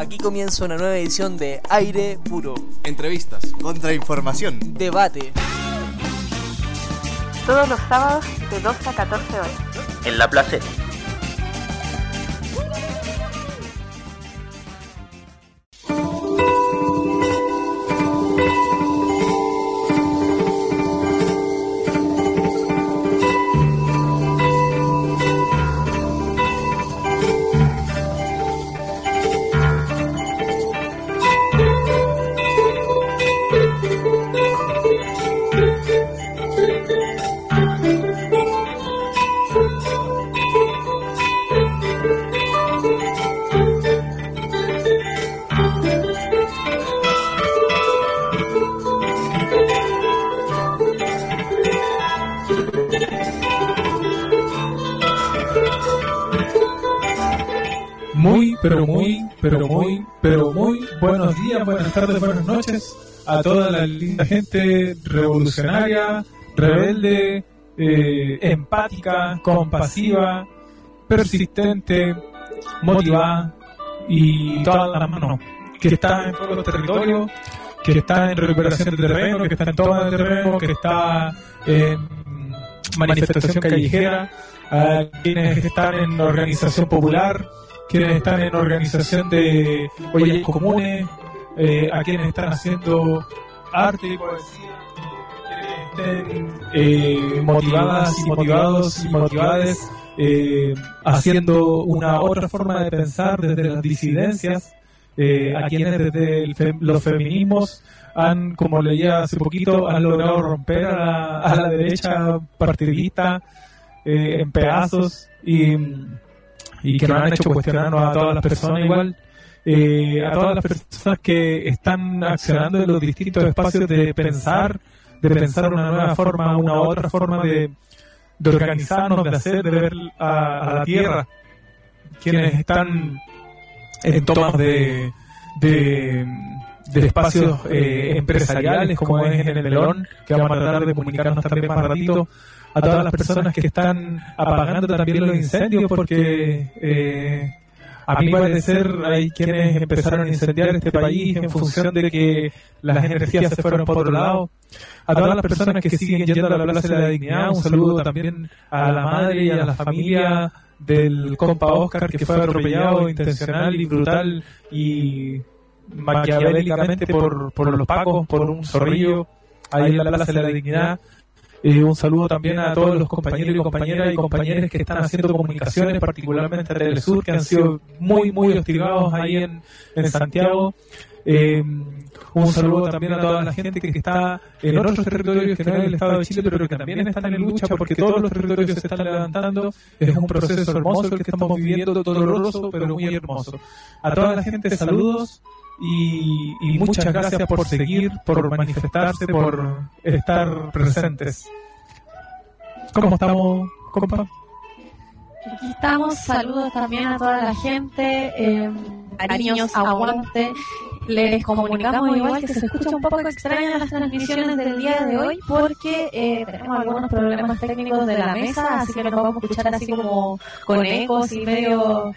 Aquí comienza una nueva edición de Aire Puro. Entrevistas, contrainformación, debate. Todos los sábados de 12 a 14 horas. En La Placeta. Muy buenos días, buenas tardes, buenas noches a toda la linda gente revolucionaria, rebelde, empática, compasiva, persistente, motivada y todas las manos que está en todos los territorios, que está en recuperación de terreno, que está en toma de terreno, que está en manifestación callejera, a quienes están en organización popular, quienes están en organización de ollas comunes, a quienes están haciendo arte y poesía, quienes estén motivadas y motivados y motivades, haciendo una otra forma de pensar desde las disidencias, a quienes desde los feminismos han, como leía hace poquito, han logrado romper a la derecha partidista en pedazos y que nos han hecho cuestionarnos a todas las personas igual, a todas las personas que están accionando en los distintos espacios de pensar una nueva forma, una otra forma de organizarnos, de hacer, de ver a la tierra, quienes están en tomas de espacios empresariales como es en el Melón, que vamos a tratar de comunicarnos también más ratito, a todas las personas que están apagando también los incendios, porque a mi parecer hay quienes empezaron a incendiar este país en función de que las energías se fueron por otro lado. A todas las personas que siguen yendo a la Plaza de la Dignidad, un saludo también a la madre y a la familia del compa Oscar, que fue atropellado intencional y brutal y maquiavélicamente por los pacos, por un zorrillo ahí en la Plaza de la Dignidad. Un saludo también a todos los compañeros y compañeras y compañeras que están haciendo comunicaciones, particularmente en Telesur, que han sido muy hostigados ahí en Santiago. Un saludo también a toda la gente que está en otros territorios que no es el Estado de Chile, pero que también están en lucha, porque todos los territorios se están levantando. Es un proceso hermoso el que estamos viviendo, doloroso, pero muy hermoso. A toda la gente, saludos. Y muchas gracias por seguir, por manifestarse, por estar presentes. ¿Cómo estamos, compa? Aquí estamos, saludos también a toda la gente, cariños, aguante. Les comunicamos igual que se escucha un poco extraña las transmisiones del día de hoy porque tenemos algunos problemas técnicos de la mesa, así que nos vamos a escuchar así como con ecos y medio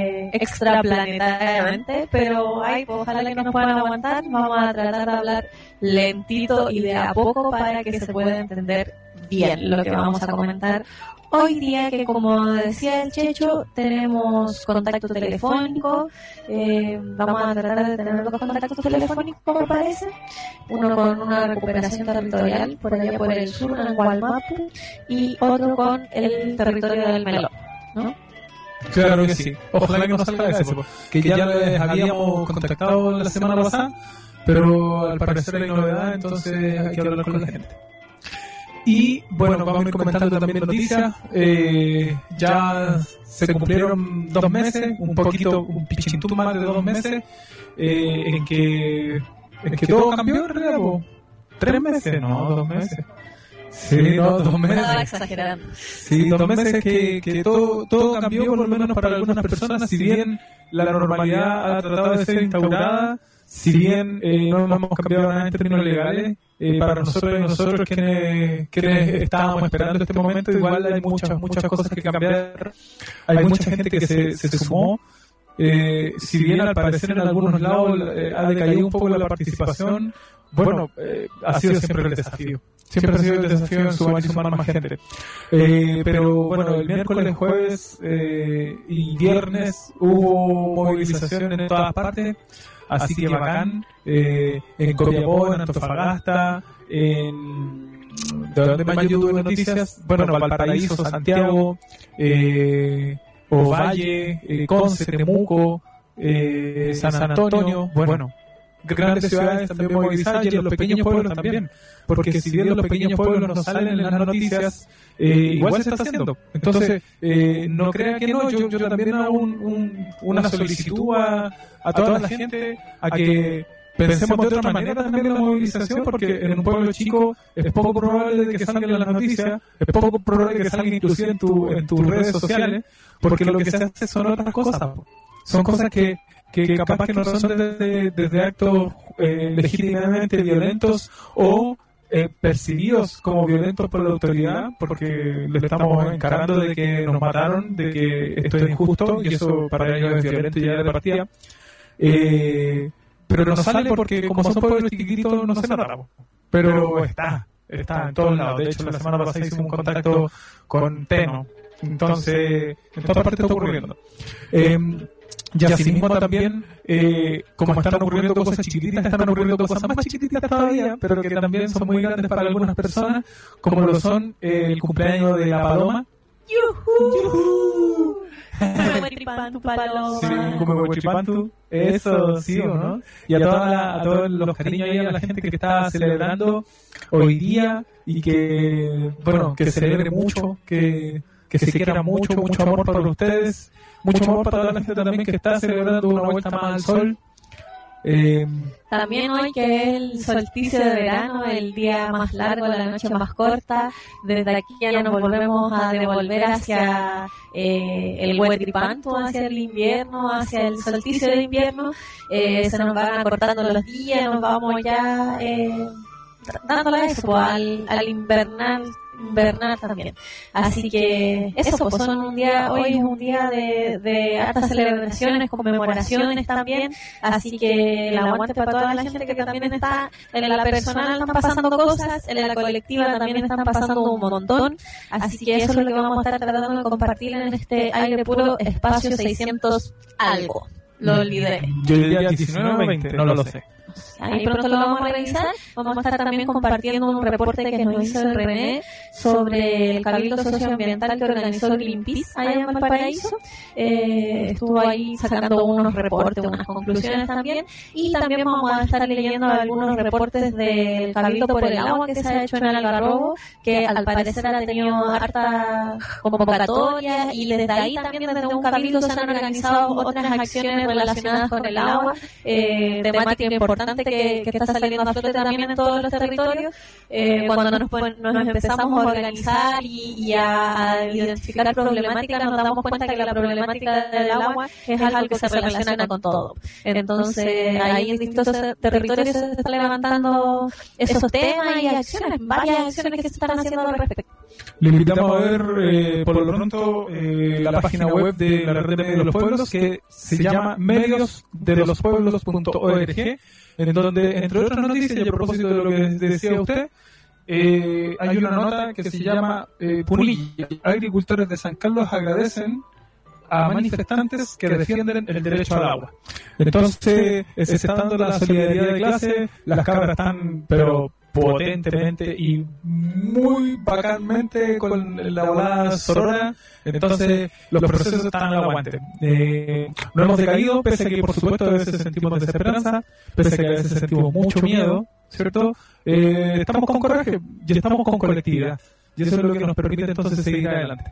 extraplanetariamente, pero ojalá que nos puedan aguantar. Vamos a tratar de hablar lentito y de a poco para que se pueda entender bien lo que vamos a comentar hoy día, que como decía el Checho, tenemos contacto telefónico. Vamos a tratar de tener dos contactos telefónicos, me parece. Uno con una recuperación territorial por allá por el sur, en Gualmapu, y otro con el territorio del Melón, ¿no? Claro que sí. Ojalá que nos salga eso, que ya les habíamos contactado la semana pasada, pero al parecer hay novedad, entonces hay que hablar con la gente. Y bueno, vamos a ir comentando también noticias. Ya se cumplieron 2 meses, un pichintún más de 2 meses, en que todo cambió en realidad. 3 meses, no, 2 meses. Sí, no, 2 meses. Estaba exagerando. Sí, 2 meses que todo cambió, por lo menos para algunas personas, si bien la normalidad ha tratado de ser instaurada, si bien no hemos cambiado nada en términos legales, para nosotros quienes estábamos esperando este momento, igual hay muchas cosas que cambiar. Hay mucha gente que se sumó si bien al parecer en algunos lados ha decaído un poco la participación, bueno, ha sido siempre el desafío. Siempre ha sido el desafío en sumar más gente. Pero bueno, el miércoles, jueves y viernes hubo movilización en todas partes, así que bacán. En Copiapó, en Antofagasta, ¿de dónde más yo tuve noticias? Bueno, Valparaíso, Santiago, Ovalle, Conce, Temuco, San Antonio, bueno, grandes ciudades también movilizadas, y en los pequeños pueblos también, porque si bien los pequeños pueblos no salen en las noticias, igual se está haciendo. Entonces, no crea que no, yo también hago una solicitud a toda la gente a que pensemos de otra manera también en la movilización, porque en un pueblo chico es poco probable de que salgan las noticias, es poco probable que salgan inclusive en tus redes sociales, porque lo que se hace son otras cosas, son cosas que capaz que no son desde actos legítimamente violentos o percibidos como violentos por la autoridad, porque le estamos encarando de que nos mataron, de que esto es injusto, y eso para ellos es violento ya de partida. Pero no sale porque como son pueblos chiquititos no se nota, pero está en todos lados. De hecho, la semana pasada hicimos un contacto con Teno, entonces en todas partes está ocurriendo. Y asimismo también, como están ocurriendo cosas chiquititas, están ocurriendo cosas más chiquititas todavía, pero que también son muy grandes para algunas personas, como lo son el cumpleaños de la Paloma. ¡Yujú! Huehuetripantu, Paloma. Sí, como Huehuetripantu, eso sí o no. Y a todos los cariños ahí a la gente que está celebrando hoy día, y que, bueno, que celebre mucho, que se quiera mucho amor para ustedes, mucho amor para toda la gente también que está celebrando una vuelta más al sol. También hoy, que es el solsticio de verano, el día más largo, la noche más corta, desde aquí ya nos volvemos a devolver hacia el Huehuetripantu, hacia el invierno, hacia el solsticio de invierno. Se nos van acortando los días, nos vamos ya dándole eso al invernal también. Así que eso, pues hoy es un día de hartas celebraciones, conmemoraciones también, así que el aguante para toda la gente que también está en la personal, están pasando cosas, en la colectiva también están pasando un montón, así que eso es lo que vamos a estar tratando de compartir en este aire puro espacio 600 algo. Lo olvidé. Yo diría 19 o 20, no lo sé. Ahí pronto lo vamos a revisar. Vamos a estar también compartiendo un reporte que nos hizo el René sobre el cabildo socioambiental que organizó Greenpeace allá en Valparaíso. Estuvo ahí sacando unos reportes, unas conclusiones también. Y también vamos a estar leyendo algunos reportes del cabildo por el agua que se ha hecho en Algarrobo, que al parecer ha tenido harta convocatoria, y desde ahí también desde un cabildo se han organizado otras acciones relacionadas con el agua, temática importante que está saliendo a flote también en todos los territorios. Cuando nos empezamos a organizar y a identificar problemáticas, nos damos cuenta que la problemática del agua es algo que se relaciona con todo. Entonces ahí en distintos territorios se están levantando esos temas y acciones, varias acciones que se están haciendo al respecto. Le invitamos a ver por lo pronto la página web de la Red de Medios de los Pueblos, que se llama mediosdelospueblos.org, en donde, entre otras noticias, y a propósito de lo que decía usted, hay una nota que se llama Punilla. Agricultores de San Carlos agradecen a manifestantes que defienden el derecho al agua. Entonces, se está dando la solidaridad de clase, las cabras están, pero potentemente y muy bacanmente con la volada sorora. Entonces los procesos están al aguante. No hemos decaído, pese a que por supuesto a veces sentimos desesperanza, pese a que a veces sentimos mucho miedo, ¿cierto? Estamos con coraje y estamos con colectividad, y eso es lo que nos permite entonces seguir adelante.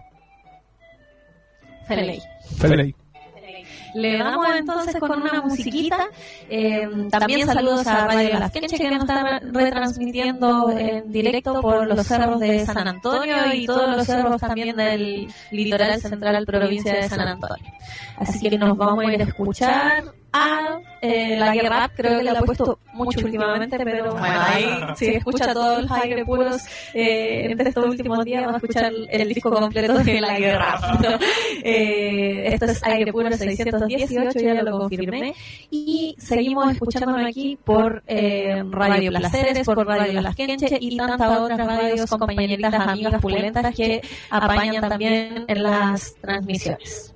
Feliz. Le damos entonces con una musiquita. También saludos a Radio Las Quenches, que nos están retransmitiendo en directo por los cerros de San Antonio y todos los cerros también del litoral central, provincia de San Antonio. Así que nos vamos a ir a escuchar a la guerra, creo que la he puesto mucho últimamente, pero bueno, ahí si escucha todos los aire puros entre estos últimos días, va a escuchar el disco completo de la guerra. Esto es Aire Puro 618, ya lo confirmé, y seguimos escuchándonos aquí por Radio Placeres, por Radio Las Quenches y tantas otras radios, compañeritas, amigas pulentas que apañan también en las transmisiones.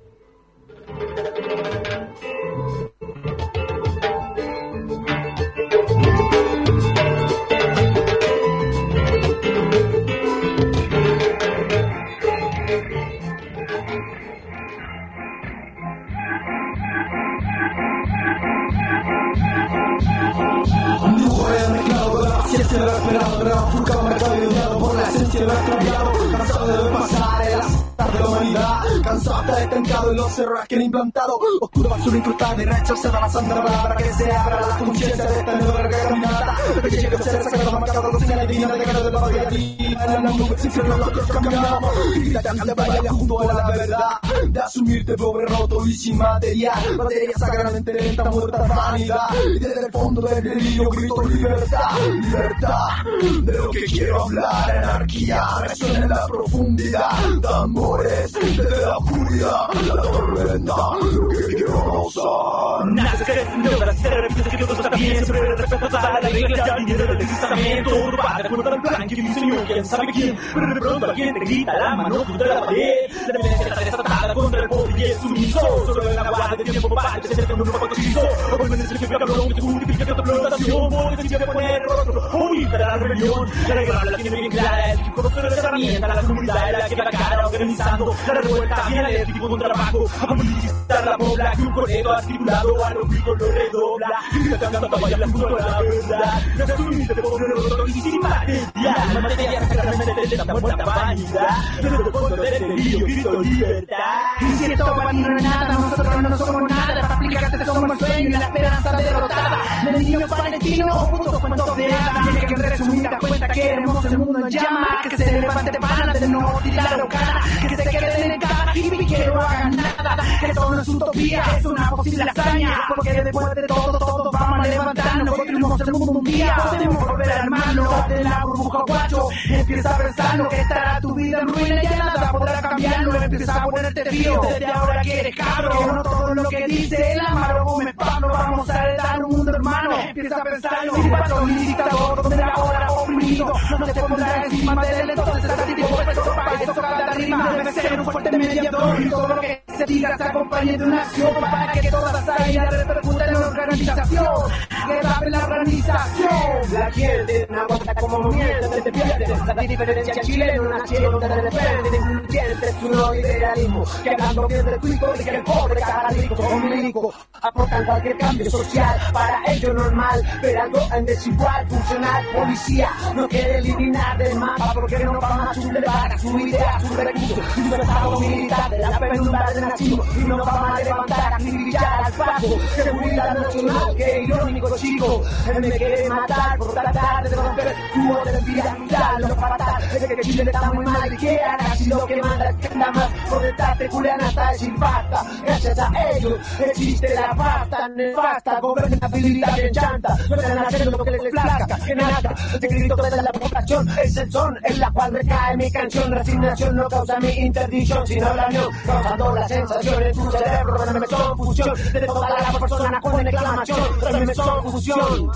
Un dibujo mezclado con la ciencia de lo esperado, refugado, marcado y odiado por la esencia de lo extraviado. Cansado de ver pasar el azar de la humanidad, cansado de estar estancado en los errores que han implantado. Oscuro basura incrustada y rechazada la santa palabra, que se abra la conciencia de esta nueva caminata. Que llegue a ser sacado, marcado con señales divinas de cara de la variedad. En la nube, sin freno, nosotros caminamos. Grita, vaya junto a la verdad de asumirte pobre, roto y sin material. Materia sacradamente lenta, muerta vanidad. Y desde el fondo del delirio grito libertad, libertad. De lo que quiero hablar, anarquía, resuena en la profundidad. Tambores desde la oscuridad, la tormenta, lo que quiero causar. Nace creciendo para ser repitiendo que todos también siempre respeto a la iglesia y del testamento. Tu padre acuerda el plan que diseñó, quién sabe quién, pero de pronto alguien te grita la mano contra la pared. La violencia está desatada contra el pobre y el sumiso. Solo en la guardia de tiempo para que se siente un nuevo cochizo. O ponen el que cabrón que te justifica que te explotación. Porque decide que poner rostro o ir a la rebelión. La guerra la tiene bien clara, el equipo conoce la herramienta. La comunidad es la que va cara organizando la revuelta bien eléctrico contra abajo. A politizar la pobla que un conejo articulado a los gritos lo redobla. Grita cantando vaya la junto a la verdad. No es un de pobre roto y sin material. Materia sacramente de la muerta vanidad. Desde el fondo del delirio grito libertad. Y si esto va no es nada, nosotros no somos nada. Para explicarte somos el sueño y la esperanza derrotada. Del niño palestino, juntos cuentos de hadas. Y que en resumida cuenta queremos el mundo en llama. Que se levante pana de no tirar o cara. Que se queden en cada hippie que no hagan nada. Que todo no es utopía, es una posible hazaña. Porque después de todo, todos vamos a levantarnos. Construimos el mundo un día, podemos volver a armarnos. De la burbuja guacho, empieza a pensarlo. Que estará tu vida en ruina y ya nada podrá cambiarlo. Empieza a ponerte frío, desde ahora que eres cabro. Que no todo lo que dice el amaro Gómez Pablo. Vamos a heredar un mundo hermano. Empieza a pensarlo, si patrón y dictador, donde la hora oprimido no se pondrá encima de él. Entonces está tipo profesor, para eso cada rima debe ser un fuerte mediador. Y todo lo que se diga se acompañe de una acción para que toda esa idea repercuta en la organización. Que tape la organización. La gente no aguanta como mierda, te pierdes. La diferencia chilena nació donde te depende. Incluyente es un idealismo. Que hablando bien del tuico y que el pobre cada rico como médico aportan cualquier cambio social. Para ello normal, pero algo en desigual, funcional, policía. No quiere eliminar del mapa porque no va más sublevar su idea, su recurso. Libertado militar de la penumbra del nazismo. Y no va a levantar, acribillar al paso. Seguridad nacional, que irónico chico. Él me quiere matar por tratar de romper tu orden vital. Lo fatal es que Chile está muy mal y que hará si lo que manda es que anda más por detrás de Julián hasta el impacta. Gracias a ellos existe la pasta nefasta, gobernabilidad que enchanta. No están haciendo lo que les plazca, que nada. Este grito de la población es el son en la cual recae mi canción. Resignación no causa mi interdicción, sino la unión, causando la sensación en tu cerebro. Realmente son fusión de toda la persona con exclamación. Realmente son fusión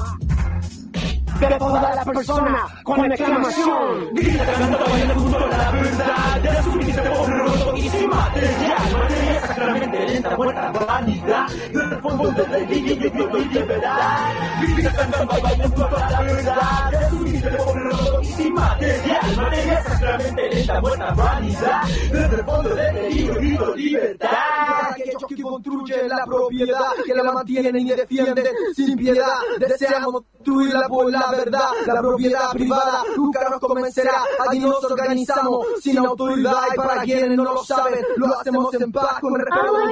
de toda la persona con exclamación. Grita cantando bailando junto a la verdad. De asumiste pobre roto y sin material. Materia sacramente lenta, muerta vanidad. Desde el fondo del delirio y libertad. Grita cantando bailando junto a la verdad. De asumiste pobre roto y sin material. Materia sacramente lenta, muerta vanidad. Desde el fondo del delirio y libertad. Aquellos que construyen la propiedad, que la mantienen y defienden sin piedad. Deseamos construirla por la verdad. La propiedad privada nunca nos convencerá. Allí nos organizamos sin autoridad. Y para quienes no lo saben, lo hacemos en paz con el recuerdo de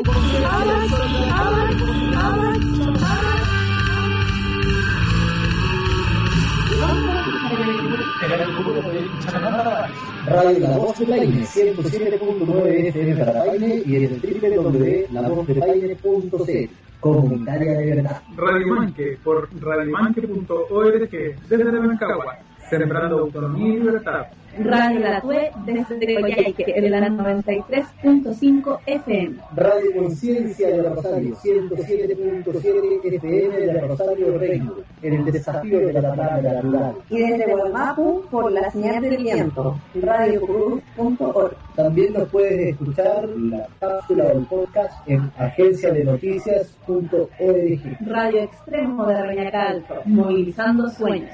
Radio La Voz de Paine, 107.9 FM para Paine y en el www.lavozdepaine.cl. Comunitaria de verdad. Radio Manque por radiomanque.org desde Rancagua, sembrando autonomía y libertad. Radio La Tue desde Coyhaique, en la 93.5 FM. Radio Conciencia de Rosario, 107.7 FM de Rosario Reino, en el desafío de la palabra rural. Y desde Guamapu por la señal del viento, radiocruz.org. También nos puedes escuchar la cápsula del podcast en agenciadenoticias.org. Radio Extremo de Reñaca Alto, movilizando sueños.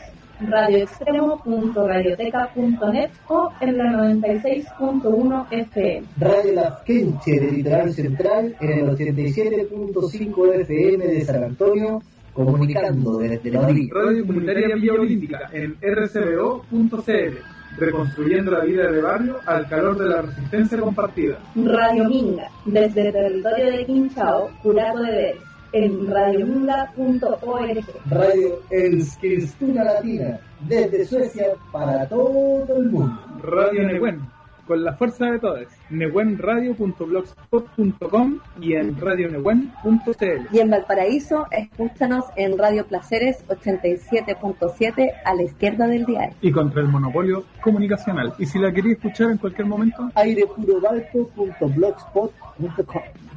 radioextremo.radioteca.net o en la 96.1 FM. Radio Lafkenche de Litoral Central en el 87.5 FM de San Antonio, comunicando desde la orilla. Radio Comunitaria Villa Olímpica en rcbo.cl, reconstruyendo la vida de barrio al calor de la resistencia compartida. Radio Minga desde el territorio de Quinchao, Curaco de Vélez, en radiominga.org. Radio Eskilstuna Latina, desde Suecia para todo el mundo. Radio Nehuen, con la fuerza de todos. nehuenradio.blogspot.com y en radionehuen.cl. Y en Valparaíso, escúchanos en Radio Placeres 87.7 a la izquierda del diario. Y contra el monopolio comunicacional. Y si la quería escuchar en cualquier momento, airepurobalto.blogspot.com.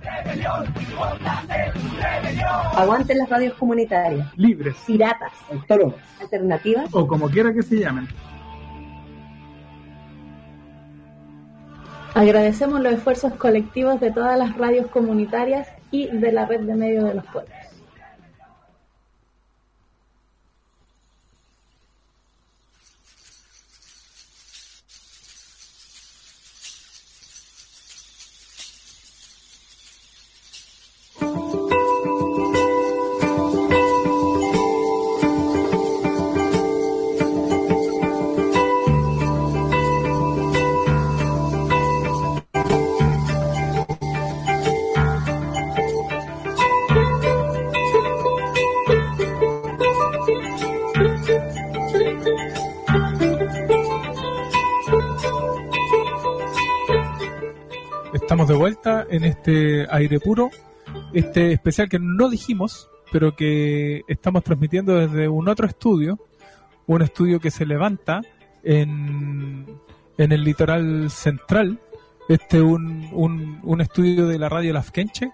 Aguanten las radios comunitarias, libres, piratas, autónomas, alternativas o como quiera que se llamen. Agradecemos los esfuerzos colectivos de todas las radios comunitarias y de la red de medios de los pueblos. Estamos de vuelta en este aire puro, este especial que no dijimos, pero que estamos transmitiendo desde un otro estudio, un estudio que se levanta en el litoral central, un estudio de la radio Lafkenche,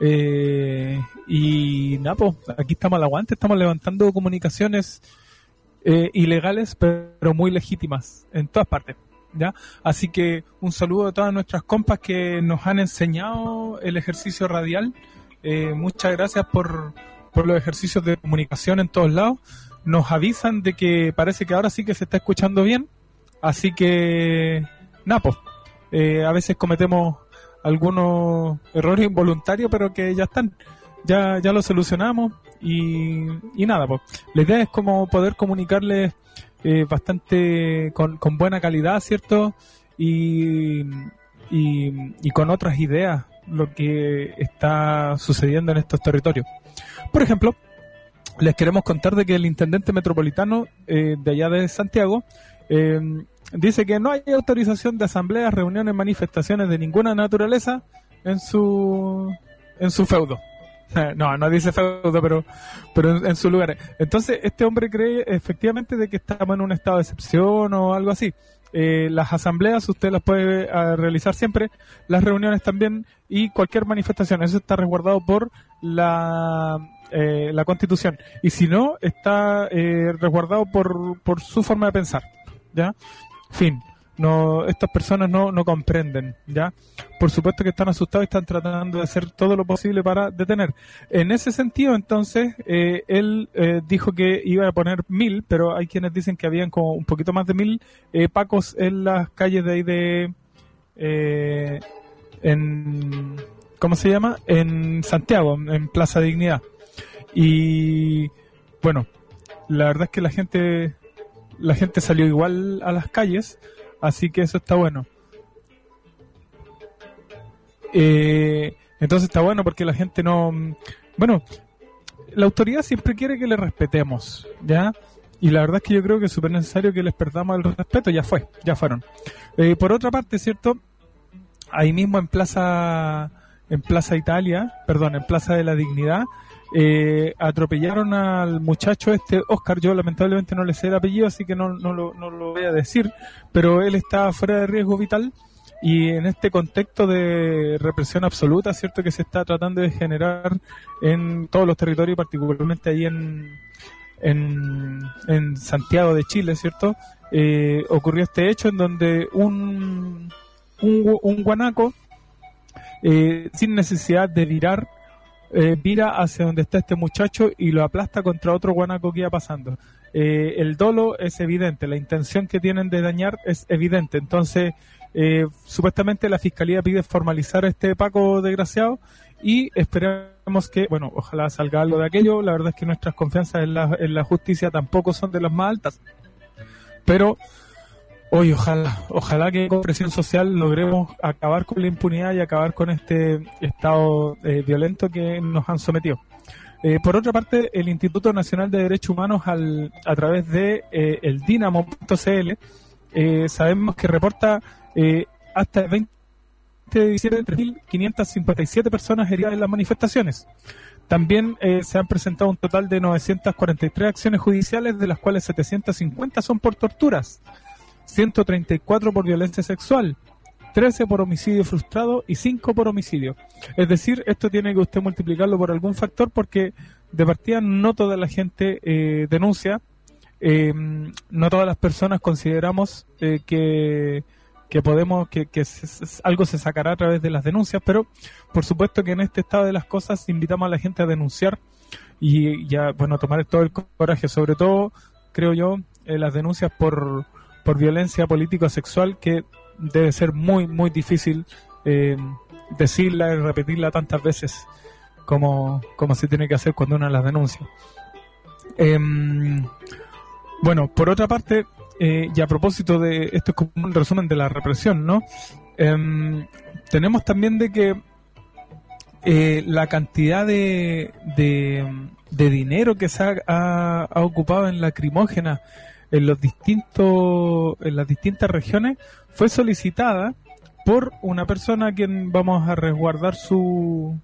y nada, pues, aquí estamos al aguante, estamos levantando comunicaciones ilegales, pero muy legítimas en todas partes. ¿Ya? Así que un saludo a todas nuestras compas que nos han enseñado el ejercicio radial. Muchas gracias por los ejercicios de comunicación en todos lados. Nos avisan de que parece que ahora sí que se está escuchando bien. Así que, nada, pues, a veces cometemos algunos errores involuntarios, pero que ya están. Ya lo solucionamos y nada, pues. La idea es como poder comunicarles bastante con buena calidad, ¿cierto? Y con otras ideas lo que está sucediendo en estos territorios. Por ejemplo, les queremos contar de que el intendente metropolitano de allá de Santiago dice que no hay autorización de asambleas, reuniones, manifestaciones de ninguna naturaleza en su feudo. No dice feudo, pero en su lugar. Entonces, este hombre cree efectivamente de que estamos en un estado de excepción o algo así. Las asambleas usted las puede realizar siempre, las reuniones también y cualquier manifestación. Eso está resguardado por la Constitución. Y si no, está resguardado por su forma de pensar. ¿Ya? Fin. No, estas personas no comprenden, ¿ya? Por supuesto que están asustados y están tratando de hacer todo lo posible para detener. En ese sentido, entonces, él dijo que iba a poner 1000, pero hay quienes dicen que habían como un poquito más de 1000 pacos en las calles de ahí ¿cómo se llama? En Santiago, en Plaza Dignidad. Y, bueno, la verdad es que la gente salió igual a las calles. Así que eso está bueno. Entonces está bueno porque la gente no... Bueno, la autoridad siempre quiere que le respetemos, ¿ya? y la verdad es que yo creo que es súper necesario que les perdamos el respeto. Ya fueron. Por otra parte, ¿cierto? Ahí mismo en Plaza de la Dignidad, atropellaron al muchacho Oscar. Yo lamentablemente no le sé el apellido, así que no lo voy a decir, pero él está fuera de riesgo vital, y en este contexto de represión absoluta, ¿cierto?, que se está tratando de generar en todos los territorios, particularmente ahí en Santiago de Chile, ¿cierto? Ocurrió este hecho en donde un guanaco, sin necesidad de virar, vira hacia donde está este muchacho y lo aplasta contra otro guanaco que iba pasando. El dolo es evidente, la intención que tienen de dañar es evidente. Entonces, supuestamente la Fiscalía pide formalizar este Paco desgraciado, y esperamos que, bueno, ojalá salga algo de aquello. La verdad es que nuestras confianzas en la justicia tampoco son de las más altas, pero hoy ojalá que con presión social logremos acabar con la impunidad y acabar con este estado violento que nos han sometido. Por otra parte, el Instituto Nacional de Derechos Humanos, a través de el Dinamo.cl, sabemos que reporta hasta el 20 de diciembre 3.557 personas heridas en las manifestaciones. También se han presentado un total de 943 acciones judiciales, de las cuales 750 son por torturas, 134 por violencia sexual, 13 por homicidio frustrado y 5 por homicidio. Es decir, esto tiene que usted multiplicarlo por algún factor, porque de partida no toda la gente denuncia, no todas las personas consideramos que algo se sacará a través de las denuncias, pero por supuesto que en este estado de las cosas invitamos a la gente a denunciar y ya, bueno, tomar todo el coraje, sobre todo, creo yo, las denuncias por violencia político-sexual, que debe ser muy, muy difícil decirla y repetirla tantas veces como se tiene que hacer cuando uno las denuncia. Bueno, por otra parte, y a propósito de esto, es como un resumen de la represión, ¿no? Tenemos también de que la cantidad de dinero que se ha ocupado en lacrimógenas en las distintas regiones fue solicitada por una persona a quien vamos a resguardar su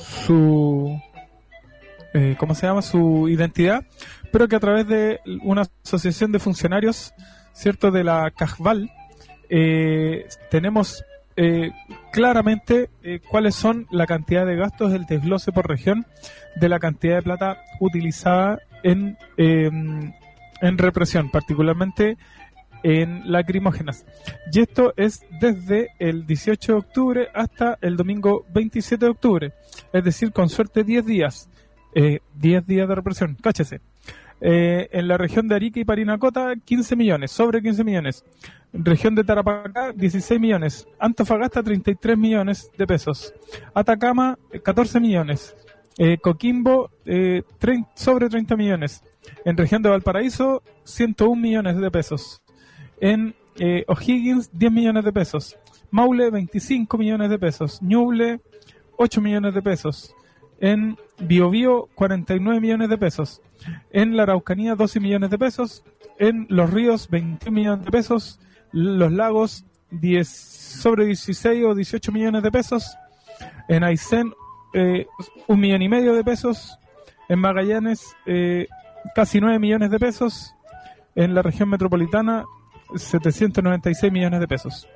¿cómo se llama? Su identidad, pero que a través de una asociación de funcionarios, ¿cierto?, de la CAJVAL, tenemos claramente cuáles son la cantidad de gastos, el desglose por región de la cantidad de plata utilizada en represión, particularmente en lacrimógenas. Y esto es desde el 18 de octubre hasta el domingo 27 de octubre, es decir, con suerte 10 días. 10 días de represión, cáchese. En la región de Arica y Parinacota, 15 millones, sobre 15 millones. Región de Tarapacá, 16 millones. Antofagasta, 33 millones de pesos. Atacama, 14 millones. Coquimbo, sobre 30 millones. En región de Valparaíso, 101 millones de pesos. En O'Higgins, 10 millones de pesos. Maule, 25 millones de pesos. Ñuble, 8 millones de pesos. En Biobío, 49 millones de pesos. En la Araucanía, 12 millones de pesos. En Los Ríos, 21 millones de pesos. Los Lagos, sobre 16 o 18 millones de pesos. En Aysén, 1,5 millones de pesos. En Magallanes, casi 9 millones de pesos. En la región metropolitana, 796 millones de pesos.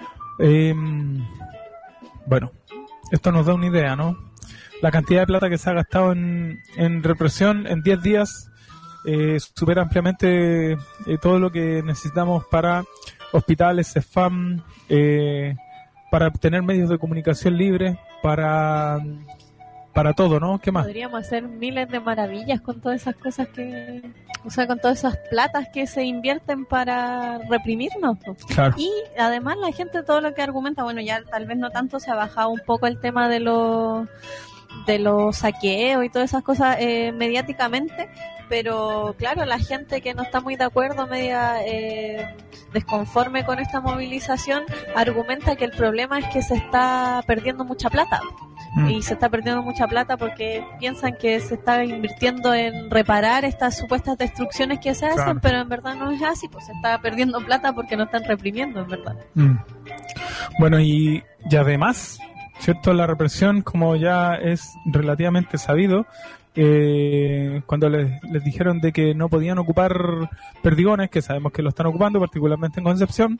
Bueno, esto nos da una idea, ¿no? La cantidad de plata que se ha gastado en represión en 10 días supera ampliamente todo lo que necesitamos para hospitales, CEFAM, para tener medios de comunicación libres, para todo, ¿no? ¿Qué más? Podríamos hacer miles de maravillas con todas esas cosas con todas esas platas que se invierten para reprimirnos. Claro. Y además la gente, todo lo que argumenta, bueno, ya tal vez no tanto, se ha bajado un poco el tema de los saqueos y todas esas cosas mediáticamente, pero claro, la gente que no está muy de acuerdo, media desconforme con esta movilización, argumenta que el problema es que se está perdiendo mucha plata. y se está perdiendo mucha plata porque piensan que se está invirtiendo en reparar estas supuestas destrucciones que se hacen, Claro. pero en verdad no es así, pues se está perdiendo plata porque no están reprimiendo, en verdad. Bueno, y además, ¿cierto? La represión, como ya es relativamente sabido, cuando les dijeron de que no podían ocupar perdigones, que sabemos que lo están ocupando, particularmente en Concepción,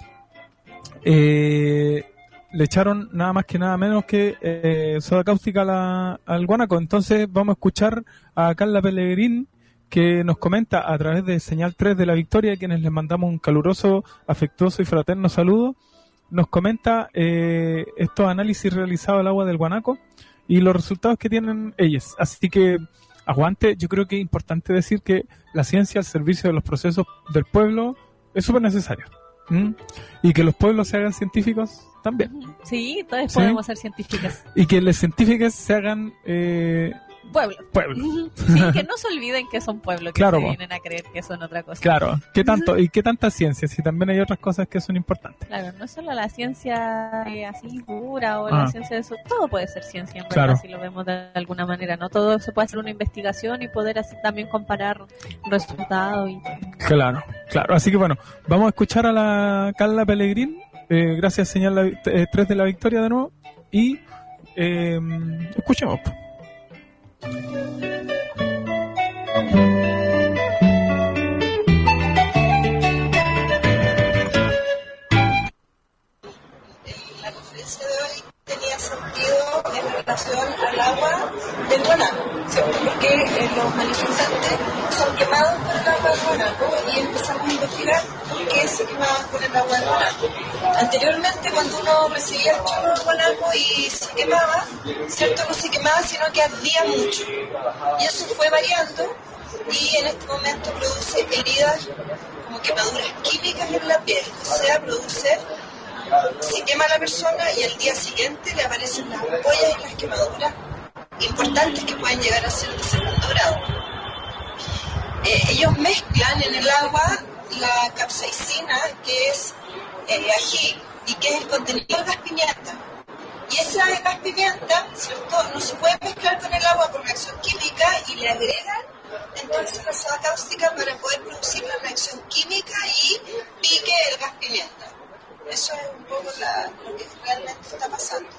le echaron nada más que nada menos que soda cáustica al guanaco. Entonces vamos a escuchar a Carla Pellegrín, que nos comenta a través de Señal 3 de La Victoria, a quienes les mandamos un caluroso, afectuoso y fraterno saludo. Nos comenta estos análisis realizados al agua del guanaco y los resultados que tienen ellos. Así que aguante. Yo creo que es importante decir que la ciencia al servicio de los procesos del pueblo es súper necesario. Y que los pueblos se hagan científicos también. Sí, todos ¿Sí? podemos ser científicas. Y que los científicos se hagan Pueblos. pueblos. Sí, que no se olviden que son pueblos, que Claro, se po. vienen a creer que son otra cosa. Claro. ¿Qué tanto y qué tanta ciencia? Si también hay otras cosas que son importantes. Claro, no es solo la ciencia así pura o la ciencia de eso, todo puede ser ciencia en verdad, Claro. si lo vemos de alguna manera, no todo se puede hacer una investigación y poder así también comparar resultados y Claro, claro. Así que bueno, vamos a escuchar a la Carla Pellegrín. Gracias, Señal 3 de La Victoria de nuevo. Y escuchemos. La conferencia de hoy tenía sentido en relación al agua del guanaco, ¿cierto? Porque los manifestantes son quemados por el agua del guanaco y empezamos a investigar por qué se quemaban con el agua del guanaco. Anteriormente, cuando uno recibía el chorro del guanaco y se quemaba, ¿cierto? No se quemaba, sino que ardía mucho. Y eso fue variando y en este momento produce heridas como quemaduras químicas en la piel, o sea, se quema a la persona y al día siguiente le aparecen las ampollas y las quemaduras importantes que pueden llegar a ser de segundo grado. Ellos mezclan en el agua la capsaicina, que es ají, y que es el contenido del gas pimienta. Y esa gas pimienta, ¿cierto?, no se puede mezclar con el agua por reacción química y le agregan entonces la soda cáustica para poder producir la reacción química y pique el gas pimienta. Eso es un poco lo que realmente está pasando.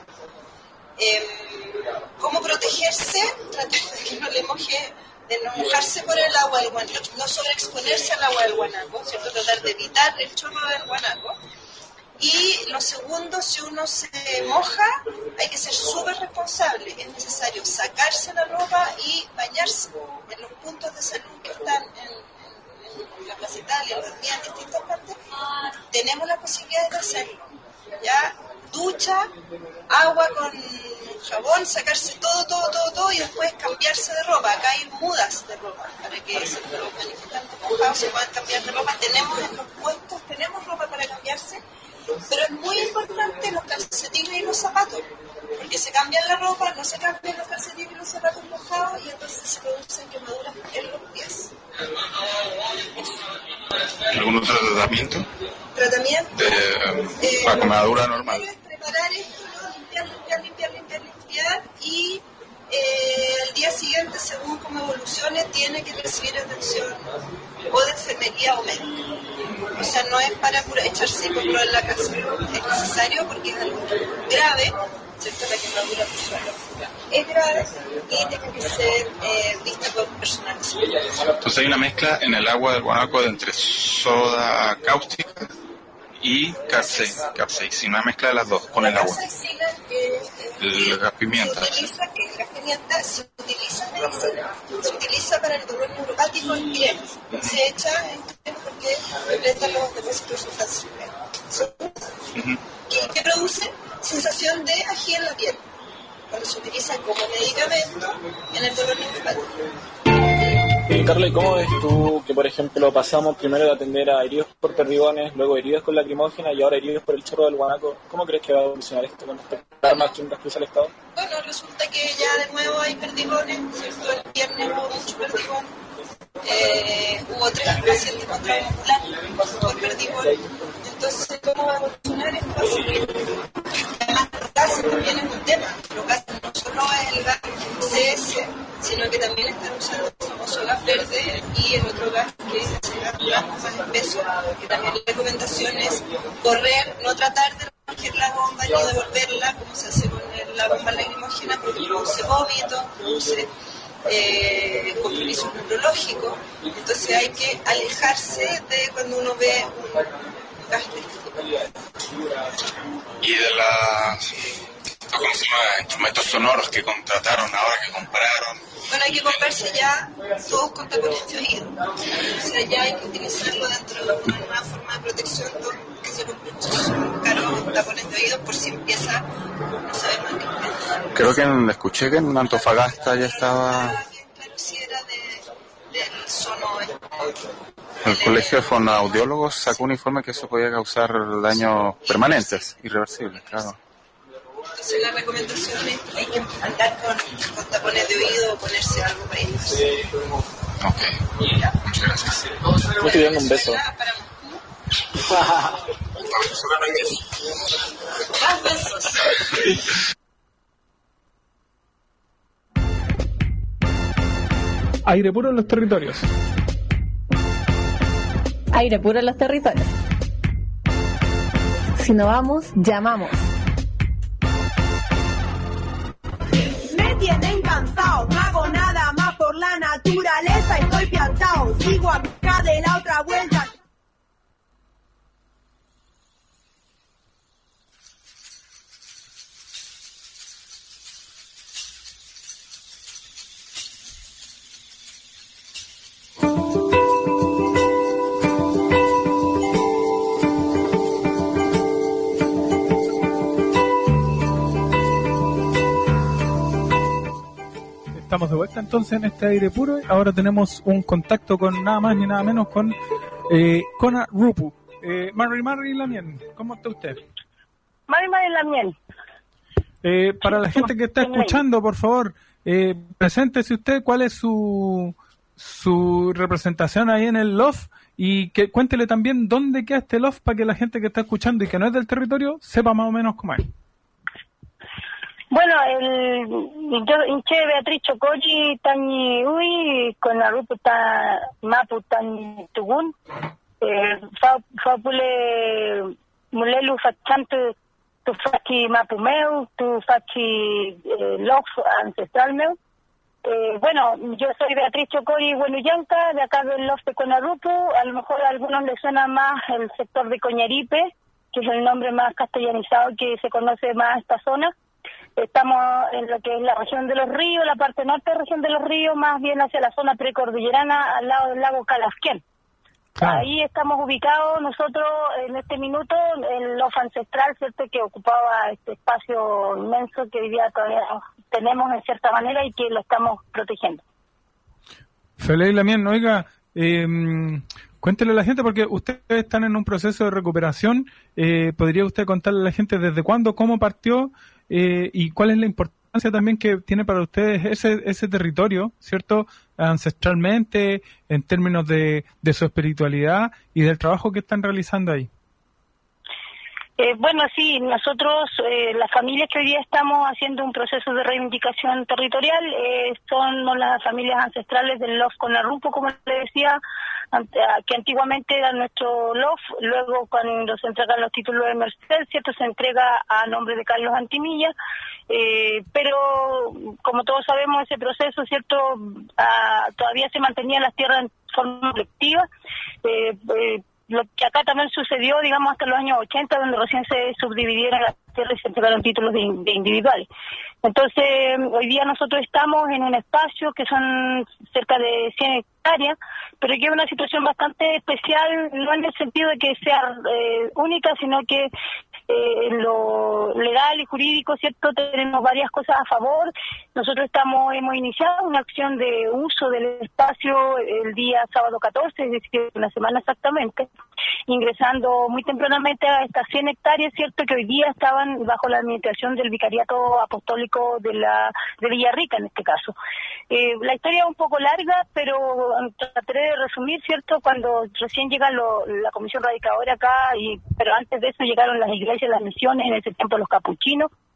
¿Cómo protegerse? Tratando de que no le moje, de no mojarse por el agua del guanaco, no sobreexponerse al agua del guanaco, ¿cierto? Tratar de evitar el chorro del guanaco. Y lo segundo, si uno se moja, hay que ser súper responsable. Es necesario sacarse la ropa y bañarse en los puntos de salud que están en la Plaza Italia, en los días en distintas partes. Tenemos la posibilidad de hacerlo. Ya, ducha, agua con jabón, sacarse todo y después cambiarse de ropa. Acá hay mudas de ropa para que los manifestantes mojados se puedan cambiar de ropa. Tenemos en los puestos, tenemos ropa para cambiarse. Pero es muy importante los calcetines y los zapatos, porque se cambian la ropa, no se cambian los calcetines y los zapatos mojados y entonces se producen quemaduras en los pies. ¿Algún otro tratamiento? Tratamiento. Para quemadura normal. Es preparar esto, ¿no? Limpiar y al día siguiente, según cómo evolucione, tiene que recibir atención o de enfermería o médico. O sea, no es para echarse hipoclor en la casa, es necesario porque es algo grave, ¿cierto? La quemadura por suelo es grave y tiene que ser vista por personal de salud. Entonces hay una mezcla en el agua del guanaco entre soda cáustica y capsaicina, una mezcla de las dos con el agua. Capsaicina, que el gas pimienta. Se utiliza, que el gas pimienta se utiliza en medicina, se utiliza para el dolor neuropático en crema. Se echa en crema porque repleta los depósitos de sustancias. ¿Qué produce? Sensación de ají en la piel, cuando se utiliza como medicamento en el dolor neuropático. Carla, ¿y cómo ves tú que, por ejemplo, pasamos primero de atender a heridos por perdigones, luego heridos con lacrimógena y ahora heridos por el chorro del guanaco? ¿Cómo crees que va a evolucionar esto con respecto a armas químicas que usa el Estado? Bueno, resulta que ya de nuevo hay perdigones, ¿cierto? El viernes hubo mucho perdigón. Hubo 3 pacientes contra ambulancia por perdigón. Entonces, ¿cómo va a evolucionar esto? Además, los gases también es un tema. Los gases no ADS, sino que también están usando el famoso gas verde y el otro gas que es el gas blanco más espeso, que también la recomendación es correr, no tratar de recoger la bomba ni devolverla como se hace con la bomba lacrimógena, porque produce vómito, produce compromiso neurológico. Entonces hay que alejarse de cuando uno ve un gas de este tipo. Y de ¿cómo se llama? Instrumentos sonoros que contrataron ahora, que compraron. Bueno, hay que comprarse ya todos con tapones de oído. O sea, ya hay que utilizarlo dentro de una forma de protección que se compre mucho caro tapones de oído por si empieza, no sabemos qué. Creo que escuché que en Antofagasta ya estaba. Claro, si era del sono. El colegio de fonoaudiólogos sacó un informe que eso podía causar daños permanentes, irreversibles, claro. Entonces la recomendación es que hay que andar con tapones de oído o ponerse algo para irse. Ok, muchas gracias. Me estoy dando un beso. Más besos. Aire puro en los territorios. Aire puro en los territorios. Si no vamos, llamamos. Me tienen cansado, no hago nada más por la naturaleza, estoy piantao, sigo acá de la otra vuelta. Estamos de vuelta entonces en este aire puro. Ahora tenemos un contacto con nada más ni nada menos con Cona Rupu. Mari Lamien, ¿cómo está usted? Mari Lamien. Para la gente que está escuchando, por favor, preséntese usted, cuál es su representación ahí en el LOF y que cuéntele también dónde queda este LOF para que la gente que está escuchando y que no es del territorio sepa más o menos cómo es. Bueno, yo hinché Beatriz Chocoyi, Tañi Ui, con la rupa Mapu Tañi Tugun, Fapule Mulelu Fachantu, tu Faki Mapumeu, tu Faki Lof Ancestral Meu. Bueno, yo soy Beatriz Chocoyi Buenuyanca, de acá del Lof de Conarupu. A lo mejor a algunos les suena más el sector de Coñaripe, que es el nombre más castellanizado que se conoce más esta zona. Estamos en lo que es la región de los ríos, la parte norte de la región de los ríos, más bien hacia la zona precordillerana, al lado del lago Calafquén. Claro. Ahí estamos ubicados nosotros en este minuto, en Lof Ancestral, ¿cierto?, que ocupaba este espacio inmenso que hoy día todavía tenemos en cierta manera y que lo estamos protegiendo. Feliz Lamien, oiga, cuéntele a la gente, porque ustedes están en un proceso de recuperación. ¿Podría usted contarle a la gente desde cuándo, cómo partió y cuál es la importancia también que tiene para ustedes ese territorio, ¿cierto?, ancestralmente, en términos de su espiritualidad y del trabajo que están realizando ahí? Bueno, sí, nosotros, las familias que hoy día estamos haciendo un proceso de reivindicación territorial, son las familias ancestrales del Lof Conarupu, como le decía, que antiguamente era nuestro Lof. Luego, cuando se entregan los títulos de merced, ¿cierto?, se entrega a nombre de Carlos Antimilla, pero como todos sabemos, ese proceso, ¿cierto?, todavía se mantenía las tierras en forma colectiva. Lo que acá también sucedió, digamos, hasta los años 80, donde recién se subdividieron las tierras y se entregaron títulos de individuales. Entonces, hoy día nosotros estamos en un espacio que son cerca de 100 hectáreas, pero que es una situación bastante especial, no en el sentido de que sea única, sino que en lo legal y jurídico, ¿cierto?, tenemos varias cosas a favor. Nosotros hemos iniciado una acción de uso del espacio el día sábado 14, es decir, una semana exactamente, ingresando muy tempranamente a estas 100 hectáreas, ¿cierto?, que hoy día estaban bajo la administración del Vicariato Apostólico de Villarrica, en este caso. La historia es un poco larga, pero trataré de resumir, ¿cierto?, cuando recién llega la comisión radicadora acá, pero antes de eso llegaron las iglesias, las misiones, en ese tiempo los capuchinos,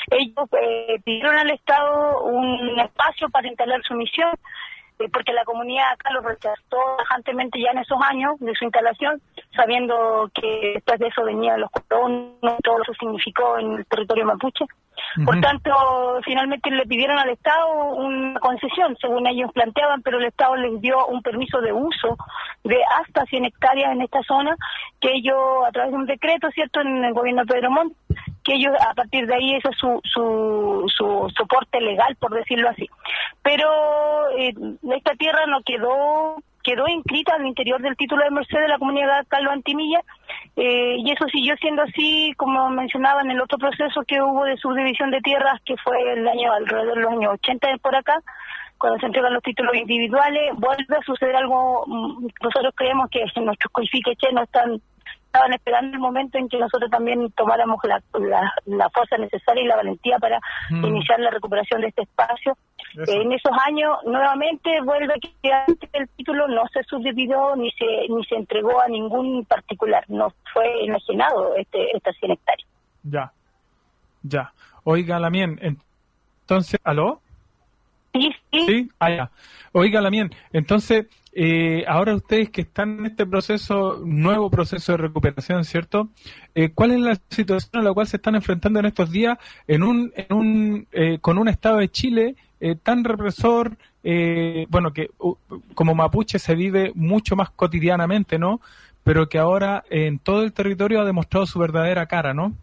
Ellos pidieron al Estado un espacio para instalar su misión, porque la comunidad acá lo rechazó tajantemente ya en esos años de su instalación, sabiendo que después de eso venían los colonos, todo eso significó en el territorio mapuche. Por tanto, finalmente le pidieron al Estado una concesión, según ellos planteaban, pero el Estado les dio un permiso de uso de hasta 100 hectáreas en esta zona, que ellos, a través de un decreto, ¿cierto?, en el gobierno de Pedro Montt, que ellos, a partir de ahí, ese es su soporte legal, por decirlo así. Pero esta tierra no quedó inscrita al interior del título de merced de la comunidad Carlos Antimilla, y eso siguió siendo así, como mencionaba en el otro proceso que hubo de subdivisión de tierras, que fue alrededor de los años 80 por acá, cuando se entregan los títulos individuales. Vuelve a suceder algo. Nosotros creemos que nuestros coifiqueches no estaban esperando el momento en que nosotros también tomáramos la fuerza necesaria y la valentía para iniciar la recuperación de este espacio. En esos años, nuevamente, vuelve a que el título no se subdividió ni se entregó a ningún particular, no fue enajenado estas 100 hectáreas. Ya. Oiga, Lamien, entonces, ¿aló? Sí. Ya. Oiga, Lamien, entonces, ahora ustedes que están en este nuevo proceso de recuperación, ¿cierto? ¿Cuál es la situación a la cual se están enfrentando en estos días con un Estado de Chile tan represor, que como mapuche se vive mucho más cotidianamente, ¿no? Pero que ahora en todo el territorio ha demostrado su verdadera cara, ¿no?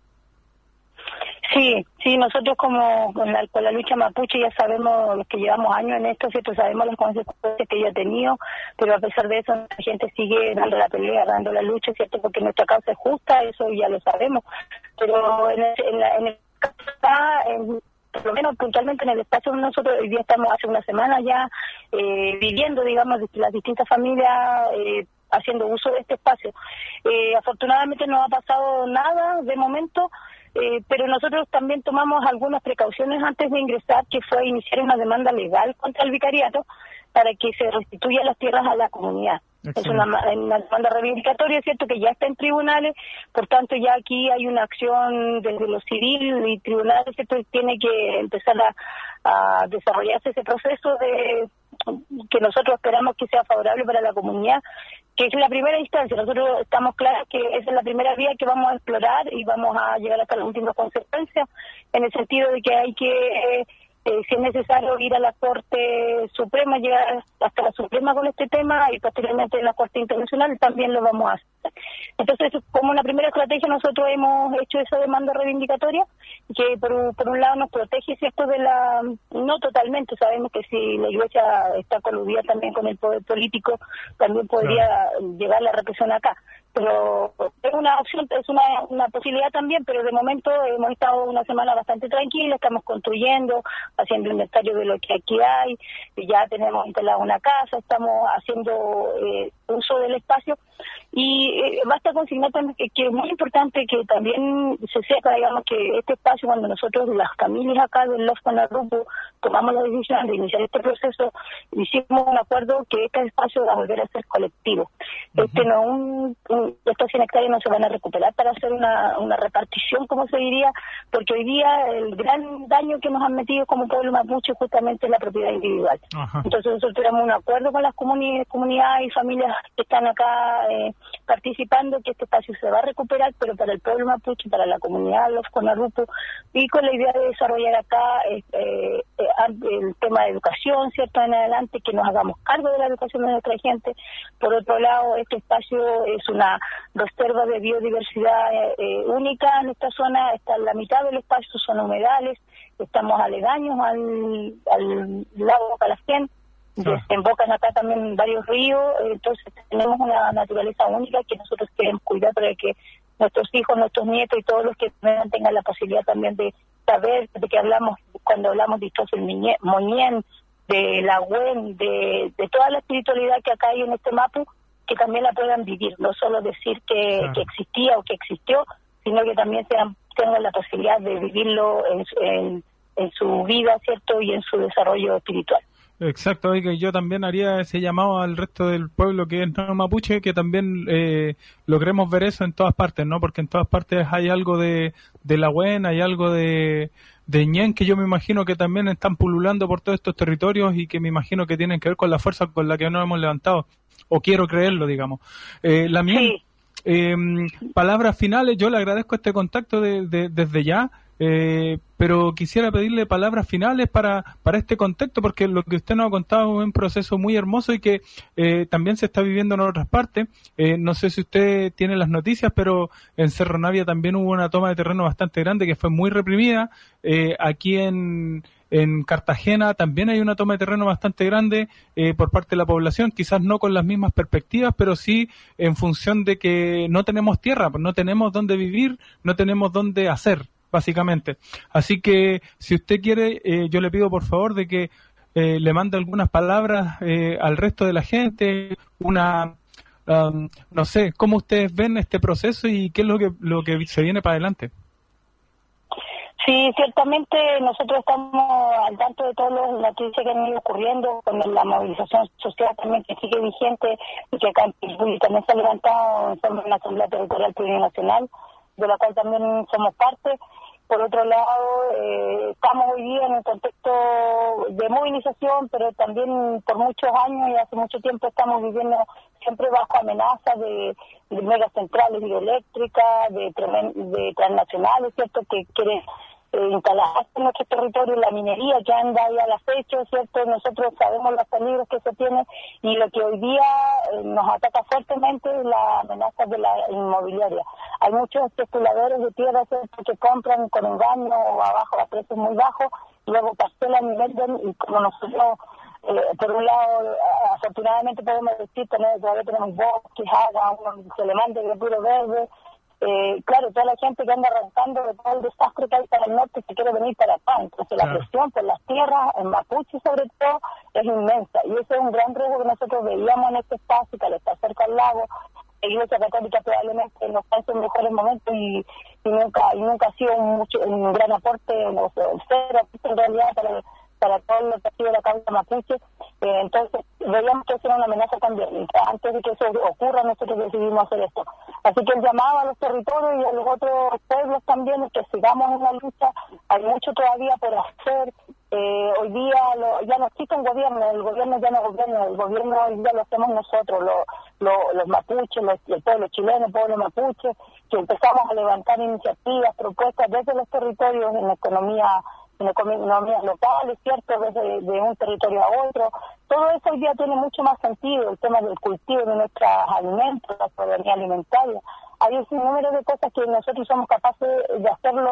Sí, nosotros con la lucha mapuche ya sabemos, los que llevamos años en esto, ¿cierto? Sabemos las consecuencias que ella ha tenido, pero a pesar de eso la gente sigue dando la pelea, dando la lucha, ¿cierto? Porque nuestra causa es justa, eso ya lo sabemos, pero en el caso por lo menos puntualmente en el espacio donde nosotros hoy día estamos hace una semana ya viviendo, digamos, las distintas familias haciendo uso de este espacio. Afortunadamente no ha pasado nada de momento, pero nosotros también tomamos algunas precauciones antes de ingresar, que fue iniciar una demanda legal contra el vicariato para que se restituyan las tierras a la comunidad. Excelente. Es una demanda reivindicatoria, ¿cierto?, que ya está en tribunales, por tanto ya aquí hay una acción desde lo civil y tribunales, ¿cierto?, tiene que empezar a desarrollarse ese proceso que nosotros esperamos que sea favorable para la comunidad, que es la primera instancia. Nosotros estamos claros que esa es la primera vía que vamos a explorar y vamos a llegar hasta las últimas consecuencias, en el sentido de que hay que, si es necesario, ir a la Corte Suprema, llegar hasta la Suprema con este tema, y posteriormente en la Corte Internacional también lo vamos a hacer. Entonces, como una primera estrategia, nosotros hemos hecho esa demanda reivindicatoria, que por un lado nos protege, ¿cierto?, no totalmente, sabemos que si la Iglesia está coludida también con el poder político, también podría llegar la represión acá. Pero es una opción, es una posibilidad también, pero de momento hemos estado una semana bastante tranquila, estamos construyendo, haciendo inventario de lo que aquí hay, ya tenemos instalada una casa, estamos haciendo uso del espacio, y basta consignar también que es muy importante que también se sepa, digamos, que este espacio, cuando nosotros, las familias acá del Los Conarrupo, tomamos la decisión de iniciar este proceso, hicimos un acuerdo que este espacio va a volver a ser colectivo. Estos 100 hectáreas no se van a recuperar para hacer una repartición, como se diría, porque hoy día el gran daño que nos han metido como pueblo mapuche justamente es la propiedad individual. Entonces nosotros tenemos un acuerdo con las comunidades y familias que están acá participando, que este espacio se va a recuperar, pero para el pueblo mapuche, para la comunidad Los Conarrupo, y con la idea de desarrollar acá el tema de educación, ¿cierto?, en adelante, que nos hagamos cargo de la educación de nuestra gente. Por otro lado, este espacio es una reserva de biodiversidad única en esta zona. Está en la mitad del espacio, son humedales, estamos aledaños al lago Calafén, desembocan acá también varios ríos, entonces tenemos una naturaleza única que nosotros queremos cuidar para que nuestros hijos, nuestros nietos y todos los que tengan la posibilidad también de saber de qué hablamos cuando hablamos de Istosel Moñén, de la Huen, de toda la espiritualidad que acá hay en este Mapu, que también la puedan vivir, no solo decir que existía o que existió, sino que también tengan la posibilidad de vivirlo en su vida, ¿cierto?, y en su desarrollo espiritual. Exacto, y que yo también haría ese llamado al resto del pueblo que es no mapuche, que también logremos ver eso en todas partes, ¿no? Porque en todas partes hay algo de la buena, hay algo de Ñen, que yo me imagino que también están pululando por todos estos territorios y que me imagino que tienen que ver con la fuerza con la que nos hemos levantado, o quiero creerlo, digamos. Lamien, palabras finales. Yo le agradezco este contacto desde ya, pero quisiera pedirle palabras finales para este contexto, porque lo que usted nos ha contado es un proceso muy hermoso y que también se está viviendo en otras partes. No sé si usted tiene las noticias, pero en Cerro Navia también hubo una toma de terreno bastante grande que fue muy reprimida. Aquí en Cartagena también hay una toma de terreno bastante grande por parte de la población, quizás no con las mismas perspectivas, pero sí en función de que no tenemos tierra, no tenemos dónde vivir, no tenemos dónde hacer, básicamente. Así que si usted quiere, yo le pido por favor de que le mande algunas palabras al resto de la gente, no sé, cómo ustedes ven este proceso y qué es lo que se viene para adelante. Sí, ciertamente nosotros estamos al tanto de todas las noticias que han ido ocurriendo con la movilización social también que sigue vigente y que acá en Pilbuy también se ha levantado en forma de una Asamblea Territorial Plurinacional, de la cual también somos parte. Por otro lado, estamos hoy día en un contexto de movilización, pero también por muchos años y hace mucho tiempo estamos viviendo siempre bajo amenaza de megacentrales hidroeléctricas, de transnacionales, ¿cierto?, que quieren instalarse en nuestro territorio, la minería que anda ahí al acecho, ¿cierto? Nosotros sabemos los peligros que se tienen y lo que hoy día nos ataca fuertemente es la amenaza de la inmobiliaria. Hay muchos especuladores de tierra, ¿cierto?, que compran con engaño o a precios muy bajos, y luego parcelan y venden, y como nosotros, por un lado, afortunadamente podemos decir, todavía tenemos bosques, se le manda de puro verde. Claro, toda la gente que anda arrancando de todo el desastre que hay para el norte se quiere venir para acá, entonces la presión por las tierras, en Mapuche sobre todo, es inmensa, y ese es un gran riesgo que nosotros veíamos en este espacio, que al estar cerca al lago, la Iglesia Católica probablemente nos pase en mejores momentos y nunca ha sido un gran aporte, cero en realidad para todo lo que ha sido la causa mapuche. Entonces veíamos que eso era una amenaza también, y antes de que eso ocurra nosotros decidimos hacer esto. Así que el llamado a los territorios y a los otros pueblos también es que sigamos en la lucha. Hay mucho todavía por hacer. Hoy día ya no existe un gobierno, el gobierno ya no gobierna, el gobierno hoy día lo hacemos nosotros, los mapuches, el pueblo chileno, el pueblo mapuche, que empezamos a levantar iniciativas, propuestas desde los territorios en economías locales, ¿cierto?, desde de un territorio a otro. Todo eso hoy día tiene mucho más sentido, el tema del cultivo de nuestros alimentos, la soberanía alimentaria. Hay un número de cosas que nosotros somos capaces de hacerlo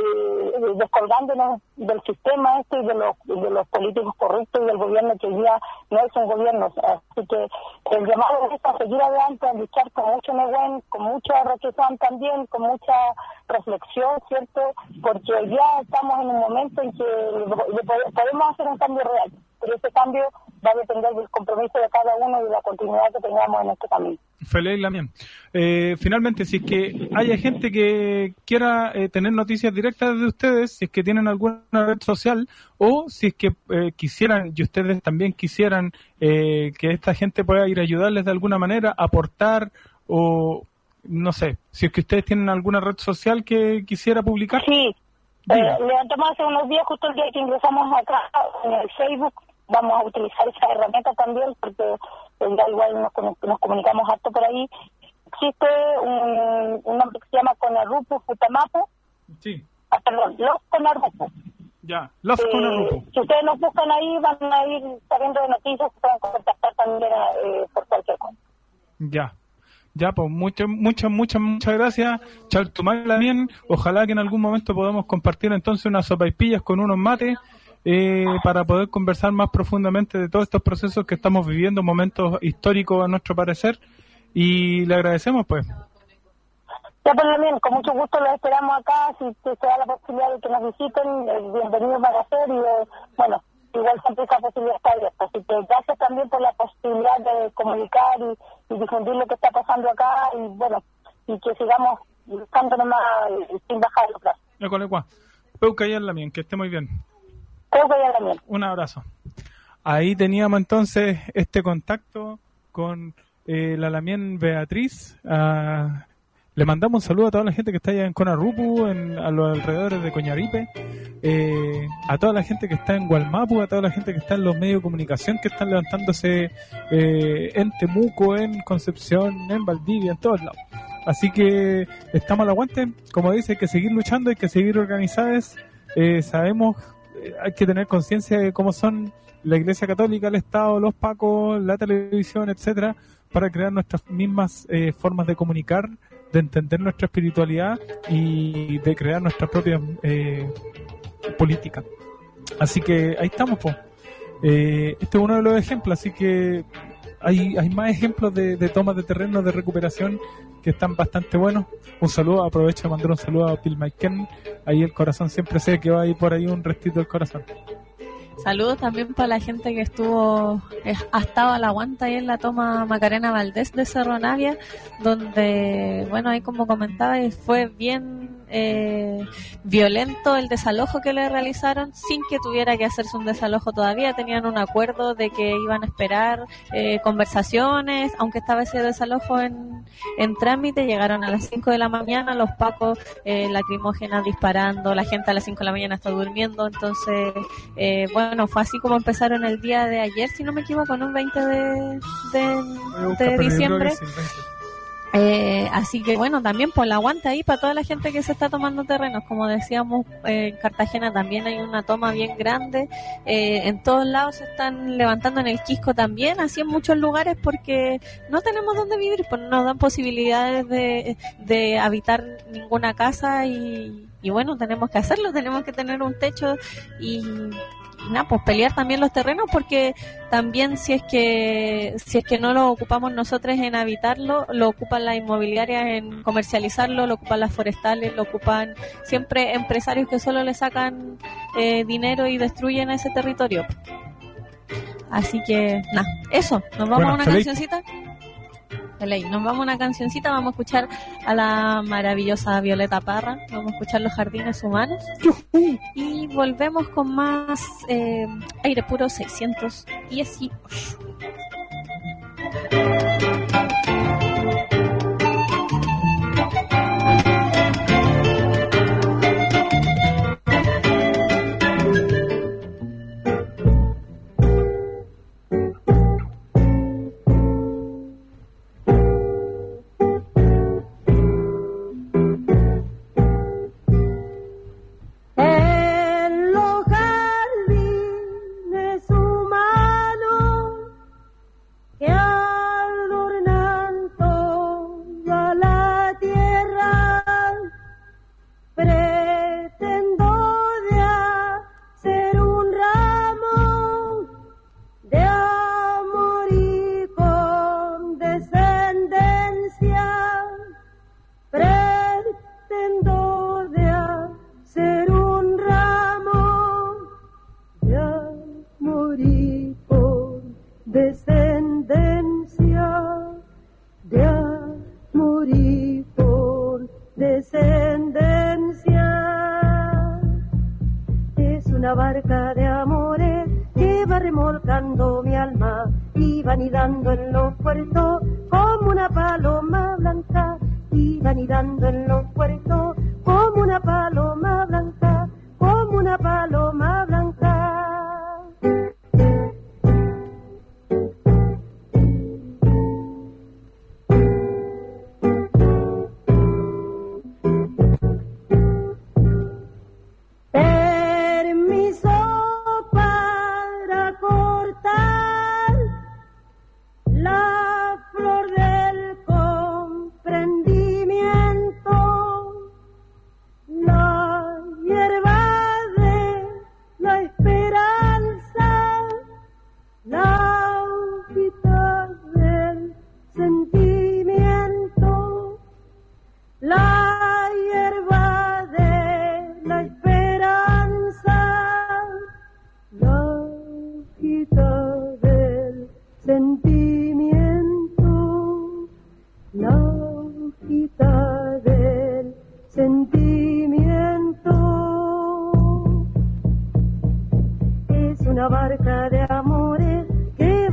descolgándonos del sistema y de los políticos correctos y del gobierno que hoy día no es un gobierno. Así que el llamado es a seguir adelante, a luchar con mucho neguen, con mucha reflexión también, con mucha reflexión, ¿cierto? Porque hoy día estamos en un momento en que podemos hacer un cambio real, pero ese cambio va a depender del compromiso de cada uno y de la continuidad que tengamos en este camino. Feliz Lamien. Finalmente, si es que haya gente que quiera tener noticias directas de ustedes, si es que tienen alguna red social, o si es que quisieran, y ustedes también quisieran, que esta gente pueda ir a ayudarles de alguna manera, aportar, o no sé, si es que ustedes tienen alguna red social que quisiera publicar. Sí, levantamos hace unos días, justo el día que ingresamos acá en el Facebook. Vamos a utilizar esa herramienta también porque ya igual nos comunicamos harto por ahí. Existe un nombre que se llama Conarrupu Futamapu. Sí. Perdón, Los Conarrupu. Ya, Los Conarrupu. Si ustedes nos buscan ahí, van a ir sabiendo de noticias, se pueden contactar también por cualquier cosa. Ya, pues muchas gracias, Chaltumay Lamien. Ojalá que en algún momento podamos compartir entonces unas sopaipillas con unos mates. Para poder conversar más profundamente de todos estos procesos que estamos viviendo, momentos históricos a nuestro parecer, y le agradecemos pues. Ya, pues bien, con mucho gusto los esperamos acá, si se da la posibilidad de que nos visiten, bienvenidos van a ser, y bueno, igual siempre esa posibilidad está abierta, así que gracias también por la posibilidad de comunicar y difundir lo que está pasando acá, y bueno, y que sigamos buscando nomás sin bajar los brazos. Peuca y Lamien, que esté muy bien. Un abrazo. Ahí teníamos entonces este contacto con la Lamien Beatriz, Le mandamos un saludo a toda la gente que está allá en Conarrupu, a los alrededores de Coñaripe, a toda la gente que está en Gualmapu, a toda la gente que está en los medios de comunicación que están levantándose en Temuco, en Concepción, en Valdivia, en todos lados. Así que estamos al aguante. Como dice, hay que seguir luchando, hay que seguir organizados. Sabemos, hay que tener conciencia de cómo son la Iglesia Católica, el Estado, los pacos, la televisión, etcétera, para crear nuestras mismas formas de comunicar, de entender nuestra espiritualidad y de crear nuestra propia política. Así que ahí estamos, po. Este es uno de los ejemplos, así que hay más ejemplos de tomas de terreno, de recuperación, que están bastante buenos. Un saludo, aprovecho de mandar un saludo a Bill Maiken. Ahí el corazón siempre sé que va ahí por ahí un restito del corazón. Saludos también para la gente que ha estado a la aguanta ahí en la toma Macarena Valdés de Cerro Navia, donde, bueno, ahí como comentaba, fue bien violento el desalojo que le realizaron, sin que tuviera que hacerse un desalojo todavía. Tenían un acuerdo de que iban a esperar conversaciones, aunque estaba ese desalojo en trámite. Llegaron a las 5 de la mañana, los pacos lacrimógenas disparando, la gente a las 5 de la mañana está durmiendo. Entonces, bueno, fue así como empezaron el día de ayer, si no me equivoco, en un 20 de diciembre. Así que bueno, también por la aguanta ahí para toda la gente que se está tomando terrenos. Como decíamos, en Cartagena también hay una toma bien grande, en todos lados se están levantando, en el Quisco también, así en muchos lugares, porque no tenemos dónde vivir, pues no nos dan posibilidades de habitar ninguna casa y bueno, tenemos que hacerlo, tenemos que tener un techo y nada, pues pelear también los terrenos, porque también si es que no lo ocupamos nosotros en habitarlo, lo ocupan las inmobiliarias en comercializarlo, lo ocupan las forestales, lo ocupan siempre empresarios que solo le sacan dinero y destruyen ese territorio. Así que nada, eso, nos vamos a una cancioncita. Nos vamos a una cancioncita, vamos a escuchar a la maravillosa Violeta Parra, vamos a escuchar Los Jardines Humanos y volvemos con más Aire Puro 618.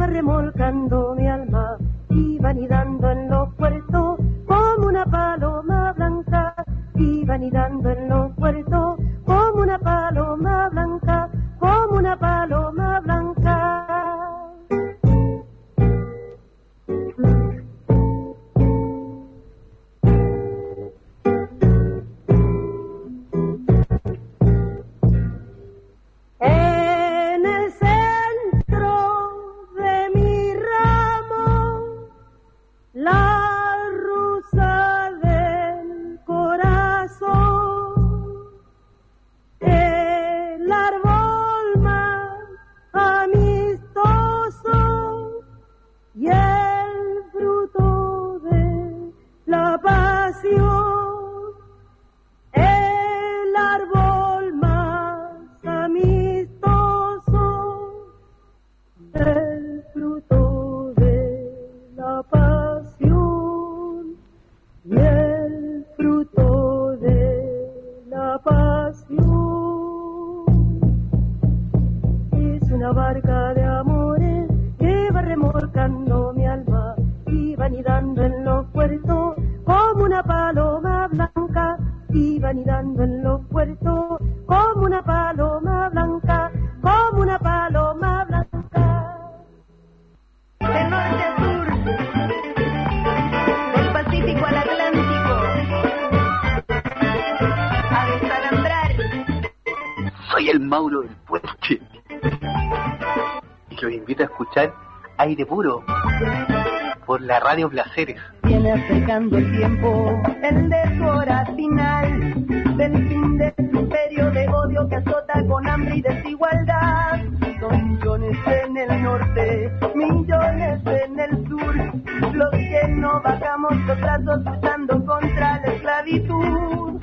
Remolcando mi alma y va anidando en los puertos como una paloma. anidando en los puertos, como una paloma blanca, como una paloma blanca. De norte a sur, del Pacífico al Atlántico, a desalambrar. Soy el Mauro del Puente y los invito a escuchar Aire Puro por la Radio Placeres. Viene acercando el tiempo, el de su hora final, del fin de este imperio de odio que azota con hambre y desigualdad. Son millones en el norte, millones en el sur, los que no bajamos los brazos luchando contra la esclavitud.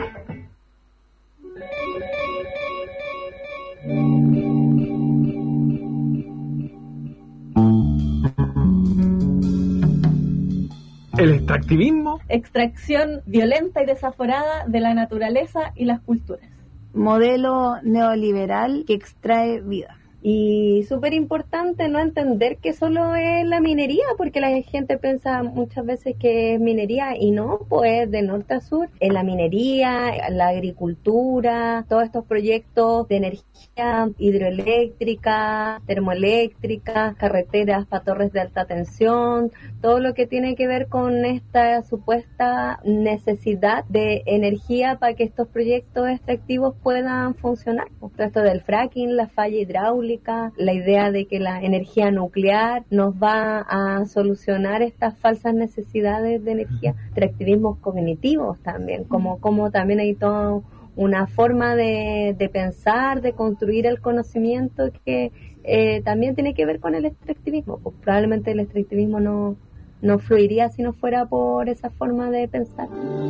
El extractivismo. Extracción violenta y desaforada de la naturaleza y las culturas. Modelo neoliberal que extrae vida. Y súper importante no entender que solo es la minería, porque la gente piensa muchas veces que es minería y no, pues de norte a sur. En la minería, la agricultura, todos estos proyectos de energía hidroeléctrica, termoeléctrica, carreteras para torres de alta tensión, todo lo que tiene que ver con esta supuesta necesidad de energía para que estos proyectos extractivos puedan funcionar. Esto del fracking, la falla hidráulica, la idea de que la energía nuclear nos va a solucionar estas falsas necesidades de energía, extractivismos cognitivos también, como también hay toda una forma de pensar, de construir el conocimiento que también tiene que ver con el extractivismo. Pues probablemente el extractivismo no fluiría si no fuera por esa forma de pensar.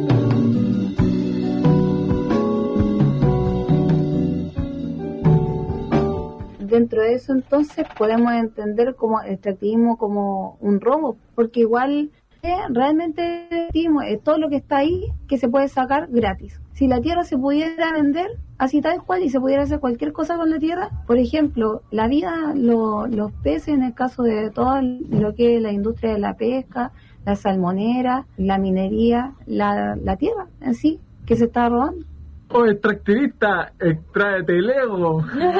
Dentro de eso entonces podemos entender como el extractivismo como un robo, porque igual realmente es todo lo que está ahí que se puede sacar gratis. Si la tierra se pudiera vender así tal cual y se pudiera hacer cualquier cosa con la tierra, por ejemplo, la vida, los peces, en el caso de todo lo que es la industria de la pesca, la salmonera, la minería, la tierra en sí, que se está robando. Oh, extractivista, extráete el ego.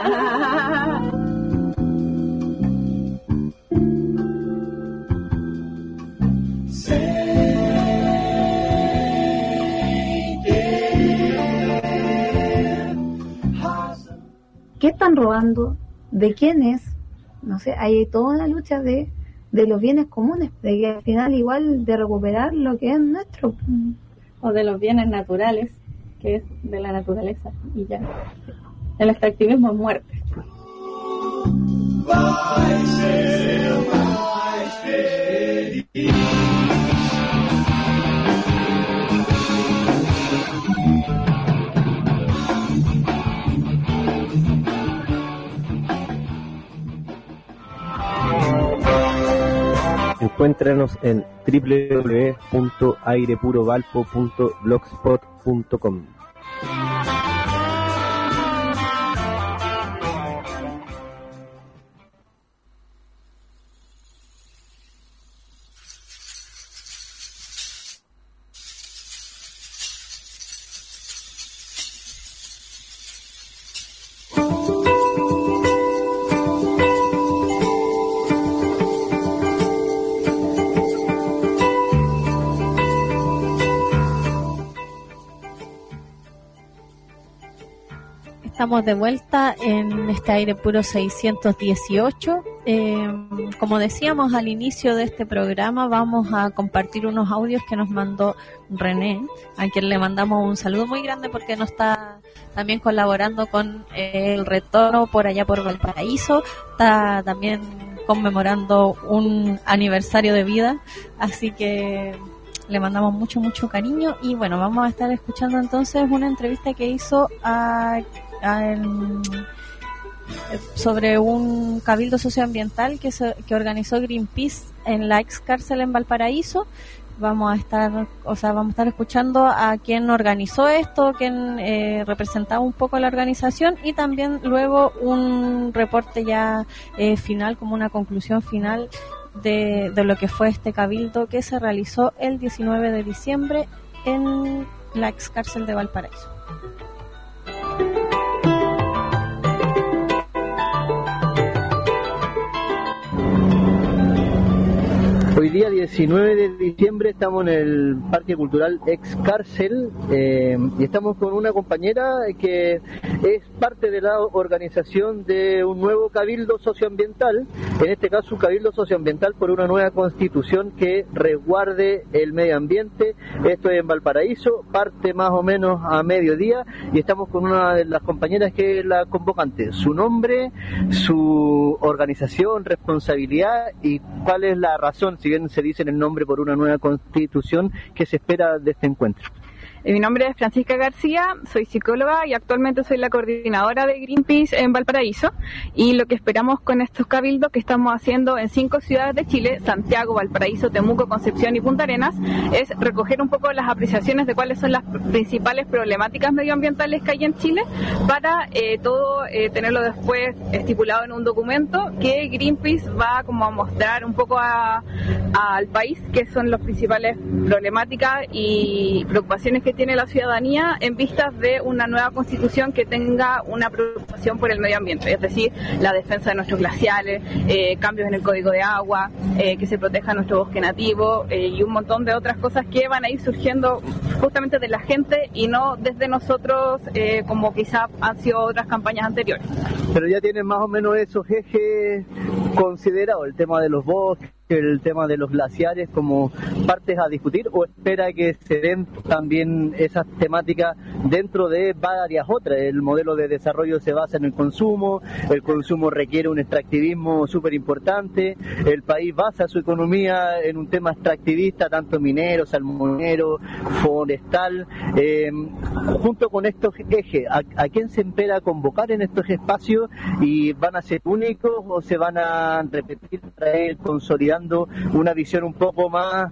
¿Qué están robando? ¿De quién es? No sé, hay toda una lucha de los bienes comunes, de que al final igual de recuperar lo que es nuestro. O de los bienes naturales, que es de la naturaleza, y ya. El extractivismo es muerte. Encuéntranos en www.airepurovalpo.blogspot.com. Estamos de vuelta en este Aire Puro 618. Como decíamos al inicio de este programa, vamos a compartir unos audios que nos mandó René, a quien le mandamos un saludo muy grande porque nos está también colaborando con el retorno por allá por Valparaíso. Está también conmemorando un aniversario de vida, así que le mandamos mucho cariño. Y bueno, vamos a estar escuchando entonces una entrevista que hizo sobre un cabildo socioambiental que organizó Greenpeace en la ex cárcel en Valparaíso. Vamos a estar escuchando a quien organizó esto, quien representaba un poco la organización, y también luego un reporte ya final, como una conclusión final de lo que fue este cabildo que se realizó el 19 de diciembre en la ex cárcel de Valparaíso. Hoy día 19 de diciembre estamos en el Parque Cultural Ex Cárcel y estamos con una compañera que es parte de la organización de un nuevo cabildo socioambiental, en este caso un cabildo socioambiental por una nueva constitución que resguarde el medio ambiente. Esto es en Valparaíso, parte más o menos a mediodía y estamos con una de las compañeras que es la convocante. Su nombre, su organización, responsabilidad y cuál es la razón, si bien se dice en el nombre por una nueva constitución, que se espera de este encuentro. Mi nombre es Francisca García, soy psicóloga y actualmente soy la coordinadora de Greenpeace en Valparaíso, y lo que esperamos con estos cabildos que estamos haciendo en 5 ciudades de Chile, Santiago, Valparaíso, Temuco, Concepción y Punta Arenas, es recoger un poco las apreciaciones de cuáles son las principales problemáticas medioambientales que hay en Chile para tenerlo después estipulado en un documento que Greenpeace va como a mostrar un poco al país qué son las principales problemáticas y preocupaciones que tiene la ciudadanía en vistas de una nueva constitución que tenga una preocupación por el medio ambiente, es decir, la defensa de nuestros glaciares, cambios en el código de agua, que se proteja nuestro bosque nativo y un montón de otras cosas que van a ir surgiendo justamente de la gente y no desde nosotros como quizá han sido otras campañas anteriores. Pero ya tienen más o menos esos ejes considerados, el tema de los bosques, el tema de los glaciares como partes a discutir, o espera que se den también esas temáticas dentro de varias otras. El modelo de desarrollo se basa en el consumo requiere un extractivismo súper importante, el país basa su economía en un tema extractivista, tanto minero, salmonero, forestal. Junto con estos ejes, ¿a quién se espera convocar en estos espacios? ¿Y van a ser únicos o se van a repetir, traer, consolidar una visión un poco más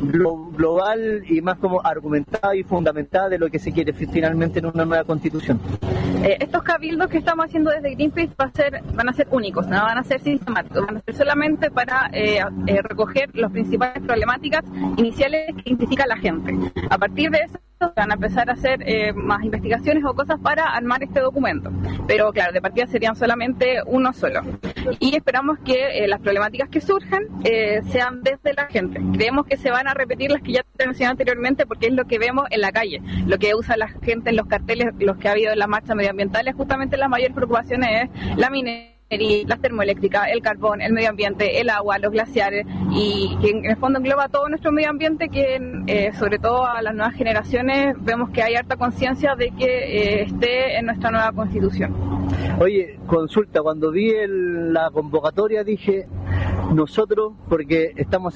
global y más como argumentada y fundamentada de lo que se quiere finalmente en una nueva constitución? Estos cabildos que estamos haciendo desde Greenpeace van a ser únicos, no van a ser sistemáticos, van a ser solamente para recoger las principales problemáticas iniciales que identifica la gente. A partir de eso van a empezar a hacer más investigaciones o cosas para armar este documento, pero claro, de partida serían solamente uno solo, y esperamos que las problemáticas que surjan sean desde la gente. Creemos que se van a repetir las que ya te mencioné anteriormente porque es lo que vemos en la calle, lo que usa la gente en los carteles, los que ha habido en las marchas medioambientales. Justamente las mayores preocupaciones es la minería, las termoeléctricas, el carbón, el medio ambiente, el agua, los glaciares, y que en el fondo engloba todo nuestro medio ambiente, que sobre todo a las nuevas generaciones vemos que hay harta conciencia de que esté en nuestra nueva constitución. Oye, consulta, cuando vi la convocatoria dije, nosotros, porque estamos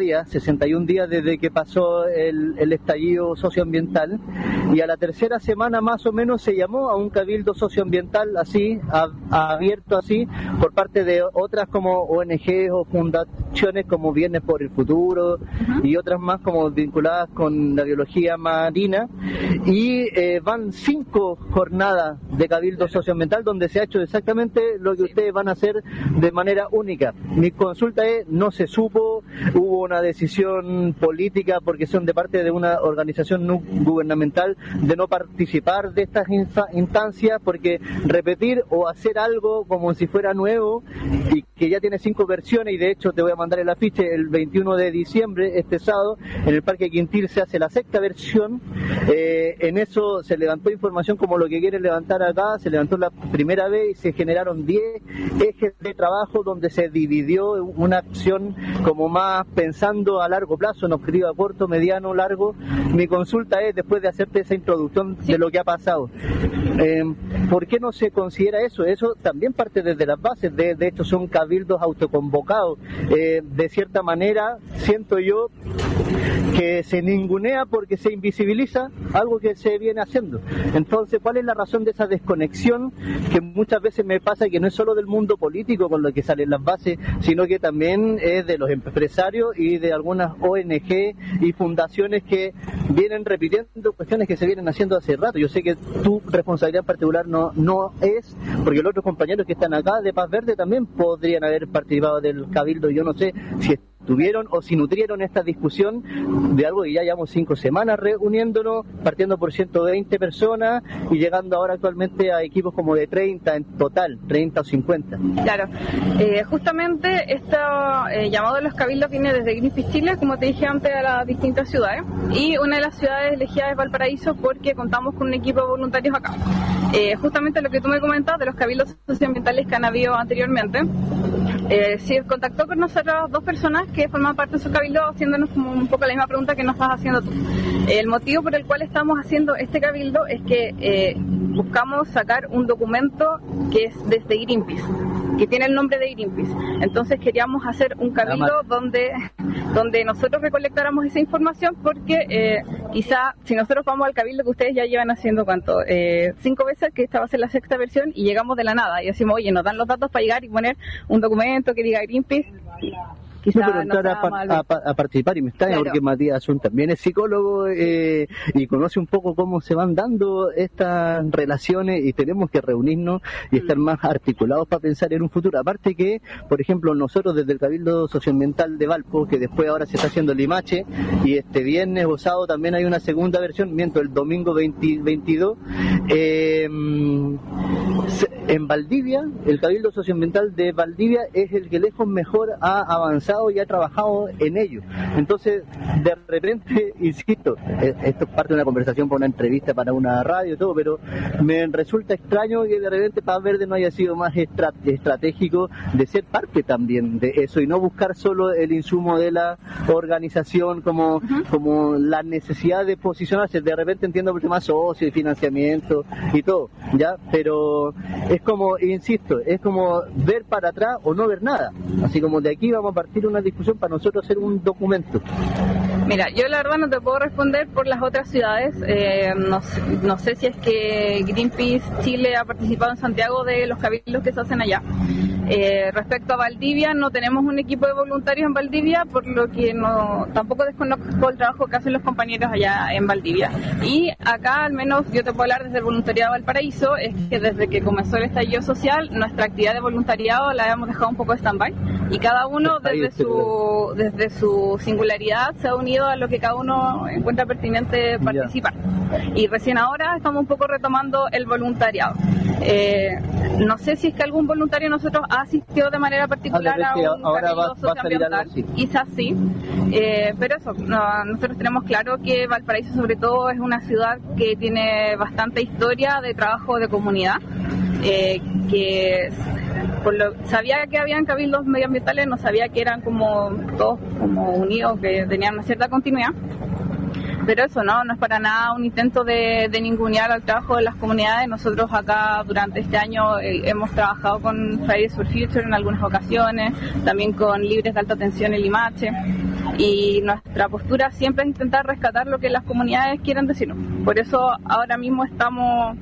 61 días desde que pasó el estallido socioambiental, y a la tercera semana más o menos se llamó a un cabildo socioambiental así, abierto así, por parte de otras como ONG o fundaciones como Viernes por el Futuro y otras más como vinculadas con la biología marina, y van 5 jornadas de cabildo socioambiental donde se ha hecho exactamente lo que ustedes van a hacer de manera única. Mi consulta es, no se supo, hubo una decisión política porque son de parte de una organización no gubernamental de no participar de estas instancias, porque repetir o hacer algo como si fuera nuevo y que ya tiene 5 versiones, y de hecho te voy a mandar el afiche el 21 de diciembre, este sábado, en el Parque Quintil se hace la 6ª versión. En eso se levantó información como lo que quieren levantar acá, se levantó la primera vez y se generaron 10 ejes de trabajo donde se dividió una acción como más pensando a largo plazo, en objetivo a corto, mediano, largo. Mi consulta es, después de hacerte esa introducción de lo que ha pasado, ¿por qué no se considera eso? Eso también parte desde las bases, de hecho son cabildos autoconvocados. De cierta manera, siento yo que se ningunea porque se invisibiliza algo que se viene haciendo. Entonces, ¿cuál es la razón de esa desconexión que muchas veces me pasa, que no es solo del mundo político con lo que salen las bases, sino que también es de los empresarios y de algunas ONG y fundaciones que vienen repitiendo cuestiones que se vienen haciendo hace rato? Yo sé que tu responsabilidad en particular no es, porque los otros compañeros que están acá de Paz Verde también podrían haber participado del cabildo. Yo no sé si tuvieron o si nutrieron esta discusión de algo que ya llevamos 5 semanas reuniéndonos, partiendo por 120 personas y llegando ahora actualmente a equipos como de 30 en total, 30 o 50. Claro, justamente este llamado de los cabildos viene desde Greenpeace Chile, como te dije antes, a las distintas ciudades, y una de las ciudades elegidas es Valparaíso porque contamos con un equipo de voluntarios acá. Justamente lo que tú me comentas de los cabildos socioambientales que han habido anteriormente, sí contactó con nosotros 2 personas que forman parte de su cabildo, haciéndonos como un poco la misma pregunta que nos estás haciendo tú. El motivo por el cual estamos haciendo este cabildo es que buscamos sacar un documento que es desde Greenpeace, que tiene el nombre de Greenpeace. Entonces queríamos hacer un cabildo donde nosotros recolectáramos esa información, porque quizá si nosotros vamos al cabildo que ustedes ya llevan haciendo, ¿cuánto? 5 veces, que esta va a ser la 6ª versión, y llegamos de la nada y decimos, oye, nos dan los datos para llegar y poner un documento que diga Greenpeace. Quizá pero entrar a participar, y me extraña, claro, porque Matías Azun también es psicólogo y conoce un poco cómo se van dando estas relaciones, y tenemos que reunirnos y estar más articulados para pensar en un futuro. Aparte que, por ejemplo, nosotros desde el Cabildo Socioambiental de Valpo, que después ahora se está haciendo el Limache, y este viernes o sábado también hay una segunda versión, mientras el domingo 22, en Valdivia, el Cabildo Socioambiental de Valdivia es el que lejos mejor ha avanzado y ha trabajado en ello. Entonces, de repente, insisto, esto es parte de una conversación para una entrevista, para una radio y todo, pero me resulta extraño que de repente Paz Verde no haya sido más estratégico de ser parte también de eso y no buscar solo el insumo de la organización como la necesidad de posicionarse. De repente entiendo el tema socio y financiamiento y todo, ya, pero es como, insisto, es como ver para atrás o no ver nada. Así como de aquí vamos a partir una discusión para nosotros hacer un documento. Mira, yo la verdad no te puedo responder por las otras ciudades. No sé si es que Greenpeace Chile ha participado en Santiago de los cabildos que se hacen allá. Respecto a Valdivia, no tenemos un equipo de voluntarios en Valdivia, por lo que tampoco desconozco el trabajo que hacen los compañeros allá en Valdivia. Y acá, al menos, yo te puedo hablar desde el voluntariado de Valparaíso, es que desde que comenzó el estallido social, nuestra actividad de voluntariado la hemos dejado un poco stand-by, y cada uno desde su singularidad se ha unido a lo que cada uno encuentra pertinente participar. Y recién ahora estamos un poco retomando el voluntariado. No sé si es que algún voluntario de nosotros ha asistido de manera particular a un cabildo socioambiental, quizás sí, pero eso, nosotros tenemos claro que Valparaíso sobre todo es una ciudad que tiene bastante historia de trabajo de comunidad, que sabía que habían cabildos medioambientales, no sabía que eran como todos como unidos, que tenían una cierta continuidad. Pero eso no es para nada un intento de ningunear al trabajo de las comunidades. Nosotros acá durante este año hemos trabajado con Fridays for Future en algunas ocasiones, también con Libres de Alta Tensión en Limache, y nuestra postura siempre es intentar rescatar lo que las comunidades quieren decirnos. Por eso ahora mismo estamos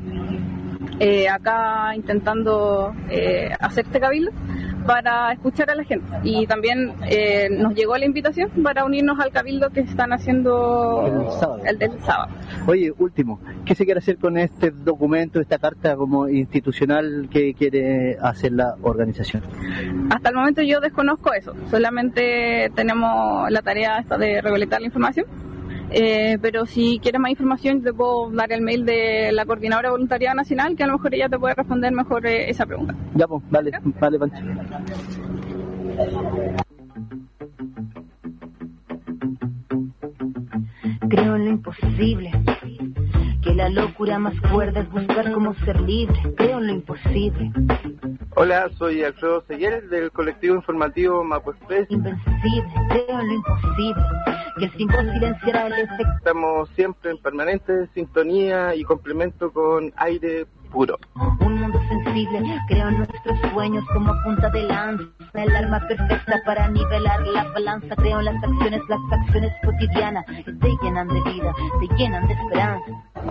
acá intentando hacer este cabildo para escuchar a la gente, y también nos llegó la invitación para unirnos al cabildo que están haciendo el del sábado. Oye, último, ¿qué se quiere hacer con este documento, esta carta como institucional que quiere hacer la organización? Hasta el momento yo desconozco eso, solamente tenemos la tarea esta de recolectar la información. Pero si quieres más información te puedo dar el mail de la Coordinadora de Voluntariado Nacional, que a lo mejor ella te puede responder mejor esa pregunta. Ya, pues, vale, Pancho. Creo en lo imposible, que la locura más cuerda es buscar cómo ser libre. Creo en lo imposible. Hola, soy Alfredo Seguer del colectivo informativo Mapo Express. Invencible, creo en lo imposible, que el tiempo silenciará el efecto. Estamos siempre en permanente sintonía y complemento con Aire Puro. Un mundo sensible, creo en nuestros sueños como punta de lanza, el arma perfecta para nivelar la balanza. Creo en las acciones cotidianas que te llenan de vida, te llenan de esperanza.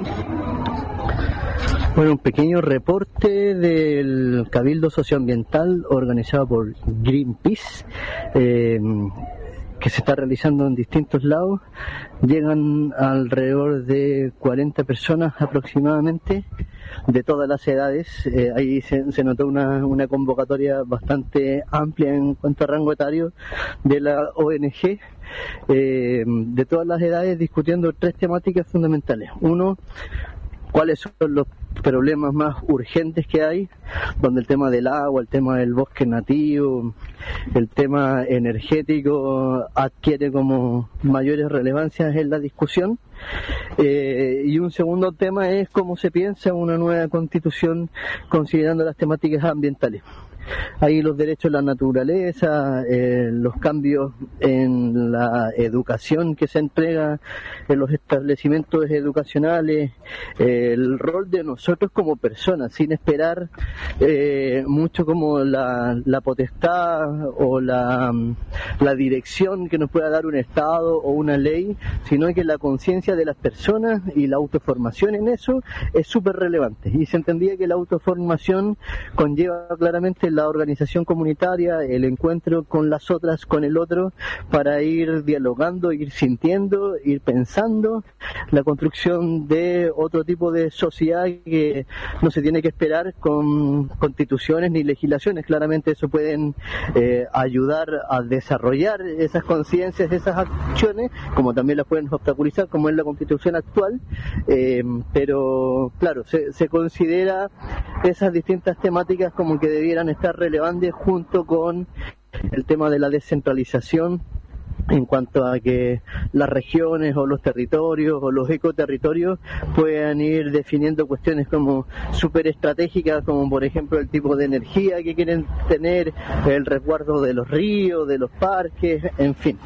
Bueno, un pequeño reporte del Cabildo Socioambiental organizado por Greenpeace, que se está realizando en distintos lados. Llegan alrededor de 40 personas aproximadamente, de todas las edades. Ahí se notó una convocatoria bastante amplia en cuanto a rango etario de la ONG, de todas las edades, discutiendo 3 temáticas fundamentales. Uno, cuáles son los problemas más urgentes que hay, donde el tema del agua, el tema del bosque nativo, el tema energético adquiere como mayores relevancias en la discusión. Y un segundo tema es cómo se piensa una nueva constitución considerando las temáticas ambientales. Ahí los derechos de la naturaleza, los cambios en la educación que se entrega en los establecimientos educacionales, el rol de nosotros como personas, sin esperar mucho como la potestad o la dirección que nos pueda dar un Estado o una ley, sino que la conciencia de las personas y la autoformación en eso es súper relevante. Y se entendía que la autoformación conlleva claramente la organización comunitaria, el encuentro con las otras, con el otro, para ir dialogando, ir sintiendo, ir pensando, la construcción de otro tipo de sociedad que no se tiene que esperar con constituciones ni legislaciones. Claramente eso pueden ayudar a desarrollar esas conciencias, esas acciones, como también las pueden obstaculizar, como es la constitución actual, pero claro, se considera esas distintas temáticas como que debieran estar relevantes junto con el tema de la descentralización, en cuanto a que las regiones o los territorios o los ecoterritorios puedan ir definiendo cuestiones como súper estratégicas, como por ejemplo el tipo de energía que quieren tener, el resguardo de los ríos, de los parques, en fin.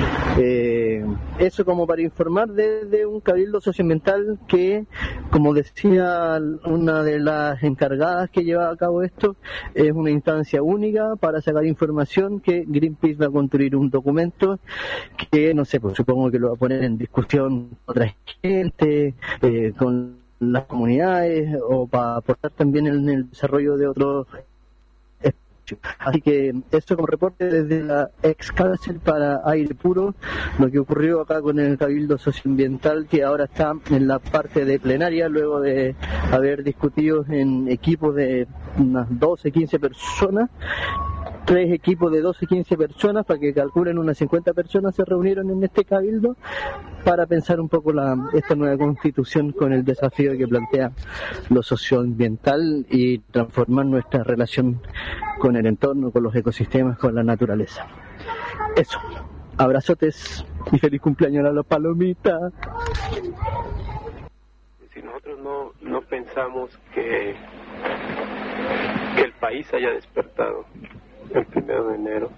Eso como para informar de un cabildo socioambiental que, como decía una de las encargadas que lleva a cabo esto, es una instancia única para sacar información, que Greenpeace va a construir un documento que, no sé, pues supongo que lo va a poner en discusión con otra gente, con las comunidades, o para aportar también en el desarrollo de otros espacios. Así que esto como reporte desde la ex cárcel para Aire Puro, lo que ocurrió acá con el Cabildo Socioambiental, que ahora está en la parte de plenaria, luego de haber discutido en equipos de unas 12, 15 personas. 3 equipos de 12, 15 personas, para que calculen unas 50 personas se reunieron en este cabildo para pensar un poco esta nueva constitución con el desafío que plantea lo socioambiental y transformar nuestra relación con el entorno, con los ecosistemas, con la naturaleza. Eso. Abrazotes y feliz cumpleaños a la palomita. Si nosotros no pensamos que el país haya despertado el 1 de enero,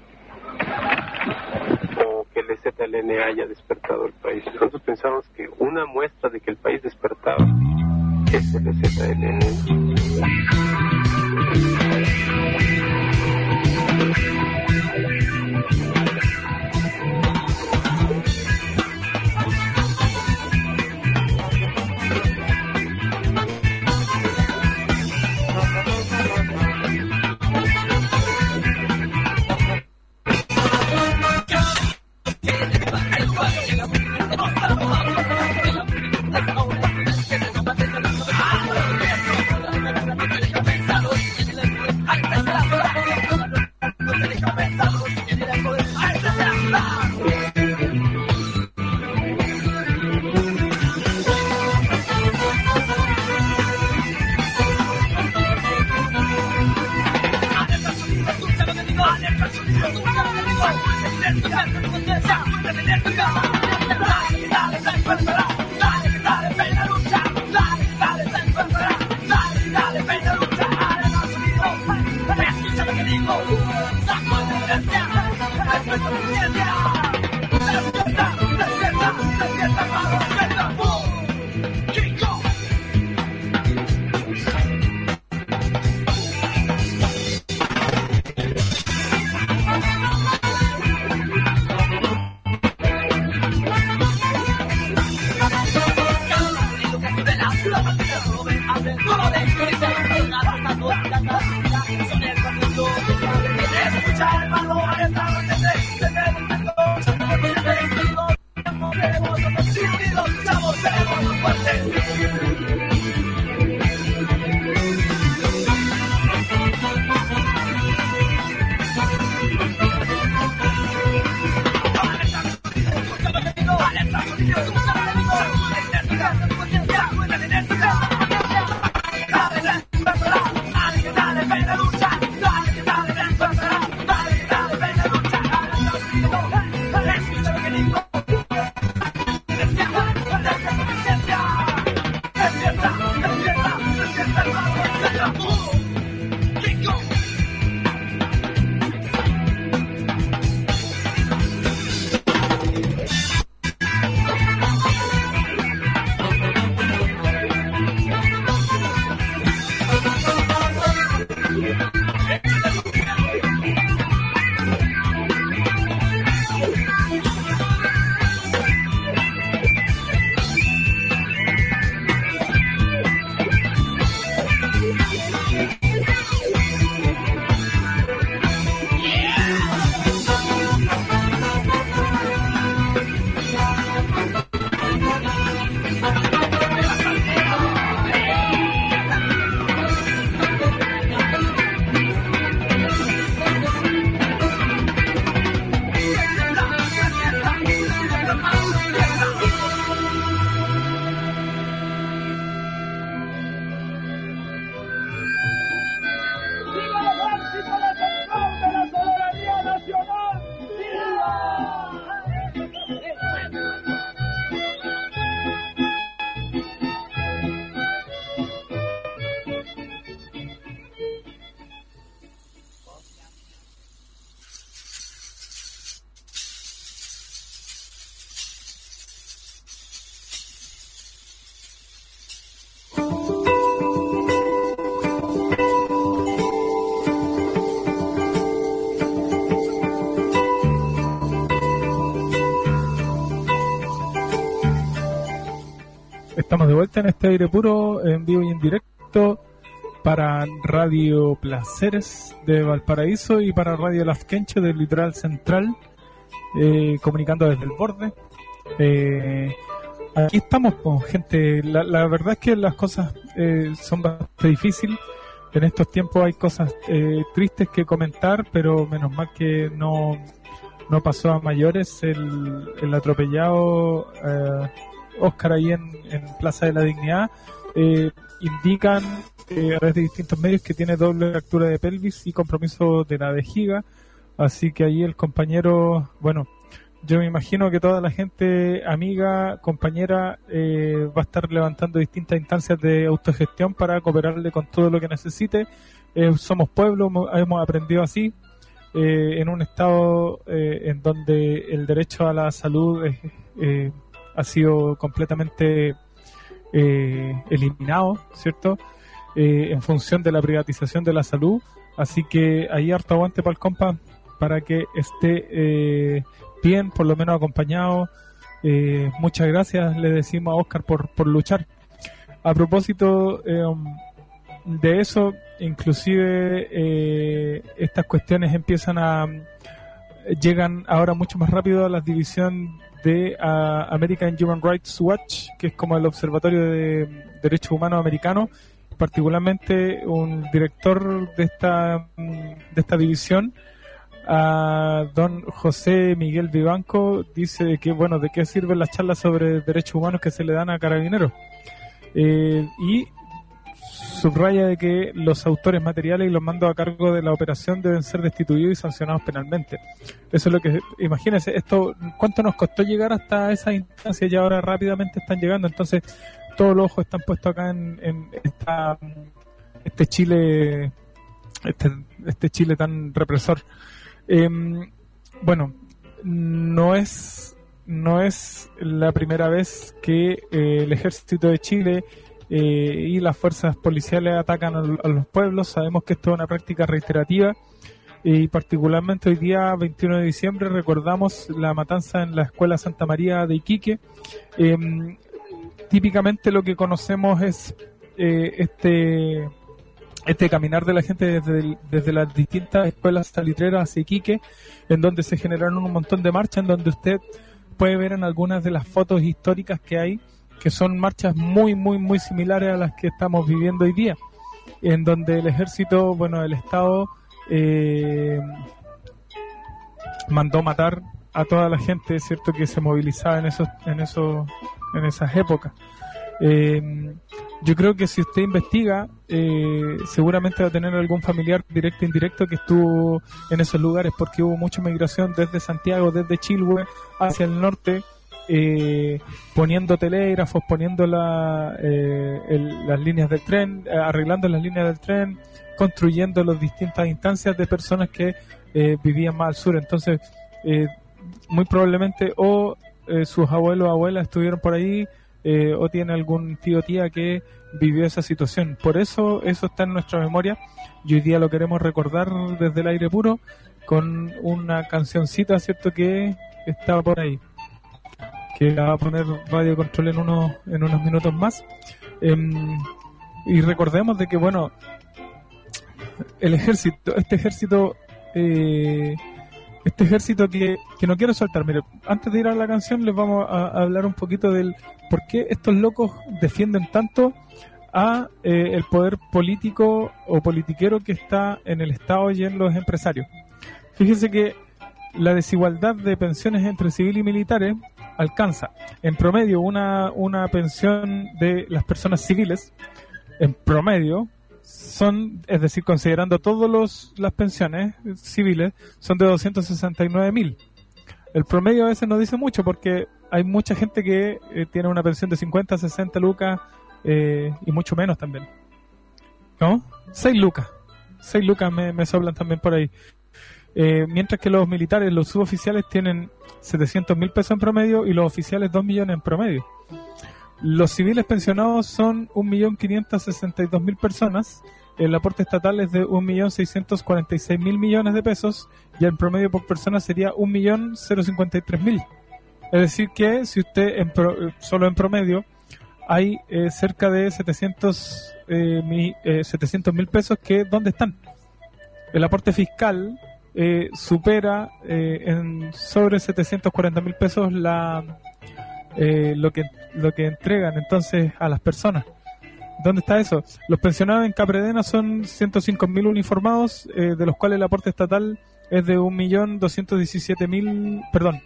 o que el ZLN haya despertado el país. Nosotros pensamos que una muestra de que el país despertaba es el ZLN. Estamos de vuelta en este aire puro, en vivo y en directo, para Radio Placeres de Valparaíso y para Radio Lafkenche del Litoral Central, comunicando desde el borde. Aquí estamos con gente. La verdad es que las cosas son bastante difíciles. En estos tiempos hay cosas tristes que comentar, pero menos mal que no pasó a mayores el atropellado Oscar ahí en Plaza de la Dignidad. Indican a través de distintos medios que tiene doble fractura de pelvis y compromiso de la vejiga, así que ahí el compañero, bueno, yo me imagino que toda la gente amiga, compañera, va a estar levantando distintas instancias de autogestión para cooperarle con todo lo que necesite. Somos pueblo, hemos aprendido así, en un estado en donde el derecho a la salud ha sido completamente eliminado, ¿cierto? En función de la privatización de la salud, así que ahí harto aguante para el compa, para que esté bien, por lo menos acompañado. Muchas gracias, le decimos a Oscar por luchar. A propósito de eso, inclusive estas cuestiones llegan ahora mucho más rápido a la división de American Human Rights Watch, que es como el Observatorio de Derechos Humanos americano. Particularmente un director de esta división, don José Miguel Vivanco, dice que, bueno, ¿de qué sirven las charlas sobre derechos humanos que se le dan a carabineros? Y subraya de que los autores materiales y los mandos a cargo de la operación deben ser destituidos y sancionados penalmente. Eso es lo que, imagínense, esto, ¿cuánto nos costó llegar hasta esa instancia? Y ahora rápidamente están llegando, entonces todos los ojos están puestos acá en este Chile, este Chile tan represor. Bueno, no es la primera vez que el Ejército de Chile y las fuerzas policiales atacan a los pueblos. Sabemos que esto es una práctica reiterativa y particularmente hoy día 21 de diciembre recordamos la matanza en la Escuela Santa María de Iquique. Típicamente lo que conocemos es este caminar de la gente desde las distintas escuelas salitreras hacia Iquique, en donde se generaron un montón de marchas, en donde usted puede ver en algunas de las fotos históricas que hay, que son marchas muy, muy, muy similares a las que estamos viviendo hoy día, en donde el ejército, bueno, el Estado mandó matar a toda la gente, ¿cierto?, que se movilizaba en esas épocas. Yo creo que si usted investiga, seguramente va a tener algún familiar directo o indirecto que estuvo en esos lugares, porque hubo mucha migración desde Santiago, desde Chilhue hacia el norte, poniendo telégrafos, poniendo las líneas del tren, arreglando las líneas del tren, construyendo las distintas instancias de personas que vivían más al sur. Entonces, muy probablemente sus abuelos o abuelas estuvieron por ahí, o tiene algún tío o tía que vivió esa situación. Por eso está en nuestra memoria y hoy día lo queremos recordar desde el aire puro con una cancioncita, ¿cierto?, que está por ahí, que va a poner Radio Control en unos minutos más. Y recordemos de que, bueno, el ejército, este ejército que no quiero soltar. Mire, antes de ir a la canción les vamos a hablar un poquito del por qué estos locos defienden tanto a el poder político o politiquero que está en el Estado y en los empresarios. Fíjense que la desigualdad de pensiones entre civil y militares alcanza en promedio una pensión de las personas civiles, en promedio son, es decir, considerando todas las pensiones civiles, son de 269.000. El promedio a veces no dice mucho porque hay mucha gente que tiene una pensión de 50, 60 lucas y mucho menos también. ¿No? 6 lucas. 6 lucas me sobran también por ahí. Mientras que los militares, los suboficiales tienen 700.000 pesos en promedio y los oficiales 2 millones en promedio. Los civiles pensionados son 1.562.000 personas. El aporte estatal es de 1.646.000 millones de pesos y el promedio por persona sería 1.053.000. Es decir que si usted solo en promedio hay cerca de 700.000 pesos que ¿dónde están? El aporte fiscal supera en sobre 740.000 pesos lo que entregan entonces a las personas. ¿Dónde está eso? Los pensionados en Capredena son 105.000 uniformados, de los cuales el aporte estatal es de 1.217.000, perdón,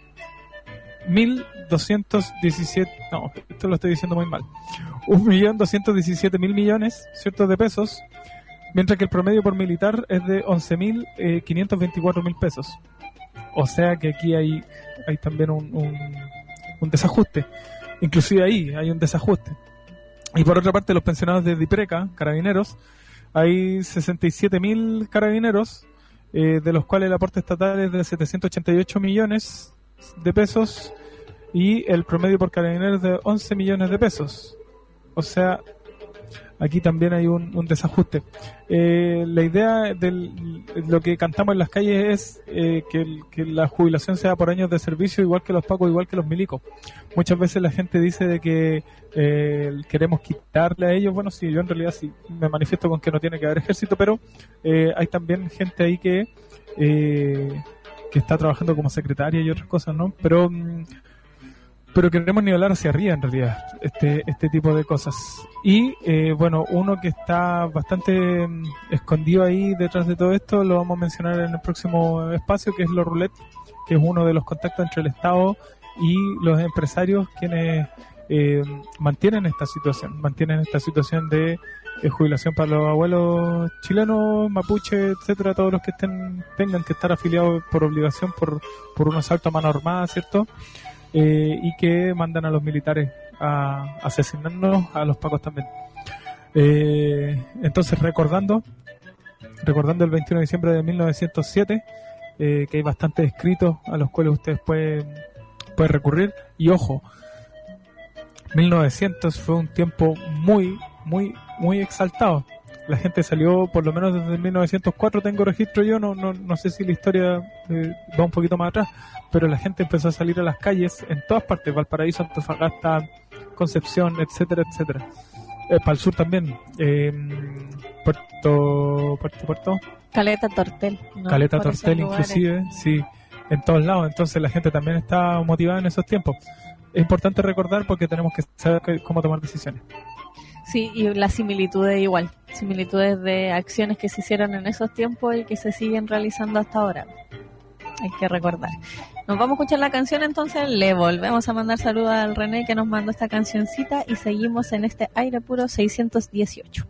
1.217, no, esto lo estoy diciendo muy mal, 1.217.000 millones, ¿cierto?, de pesos, mientras que el promedio por militar es de 11.524.000 pesos. O sea que aquí hay también un desajuste. Inclusive ahí hay un desajuste. Y por otra parte, los pensionados de DIPRECA, carabineros, hay 67.000 carabineros, de los cuales el aporte estatal es de 788 millones de pesos y el promedio por carabinero es de 11 millones de pesos. O sea, aquí también hay un desajuste. La idea de lo que cantamos en las calles es que la jubilación sea por años de servicio, igual que los pacos, igual que los milicos. Muchas veces la gente dice de que queremos quitarle a ellos. Bueno, sí, yo en realidad sí me manifiesto con que no tiene que haber ejército, pero hay también gente ahí que está trabajando como secretaria y otras cosas, ¿no? Pero queremos nivelar hacia arriba en realidad este tipo de cosas. Y bueno, uno que está bastante escondido ahí detrás de todo esto lo vamos a mencionar en el próximo espacio, que es los roulette, que es uno de los contactos entre el Estado y los empresarios quienes mantienen esta situación de jubilación para los abuelos chilenos, mapuche, etcétera, todos los que tengan que estar afiliados por obligación por un asalto a mano armada, ¿cierto? Y que mandan a los militares a asesinarnos, a los pacos también. Entonces, recordando el 21 de diciembre de 1907, que hay bastantes escritos a los cuales ustedes pueden recurrir. Y ojo, 1900 fue un tiempo muy, muy, muy exaltado. La gente salió, por lo menos desde 1904 tengo registro yo, no sé si la historia va un poquito más atrás, pero la gente empezó a salir a las calles en todas partes, Valparaíso, Antofagasta, Concepción, etcétera, etcétera. Para el sur también, Puerto Caleta Tortel, ¿no? Caleta Tortel inclusive, sí, en todos lados. Entonces la gente también está motivada en esos tiempos. Es importante recordar porque tenemos que saber cómo tomar decisiones. Sí, y las similitudes igual, similitudes de acciones que se hicieron en esos tiempos y que se siguen realizando hasta ahora. Hay que recordar. Nos vamos a escuchar la canción, entonces le volvemos a mandar saludos al René que nos mandó esta cancioncita y seguimos en este Aire Puro 618.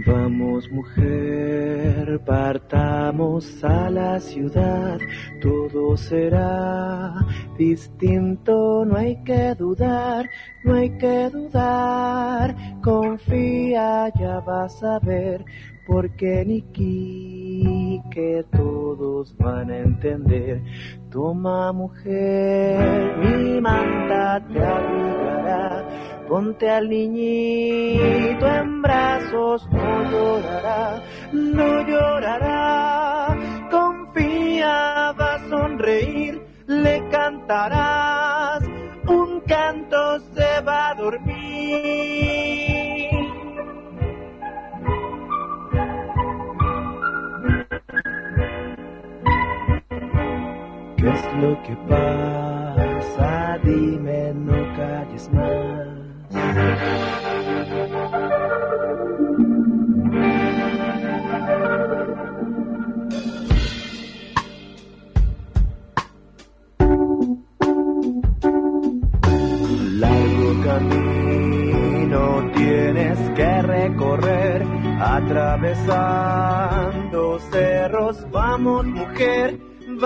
Vamos mujer, partamos a la ciudad, todo será distinto, no hay que dudar, no hay que dudar, confía, ya vas a ver, porque Niki, que todos van a entender. Toma mujer, mi manta te abrigará, ponte al niñito en brazos, no llorará, no llorará, confía, va a sonreír, le cantarás, un canto se va a dormir. ¿Qué es lo que pasa? Dime, no calles más. Largo camino tienes que recorrer, atravesando cerros. Vamos mujer,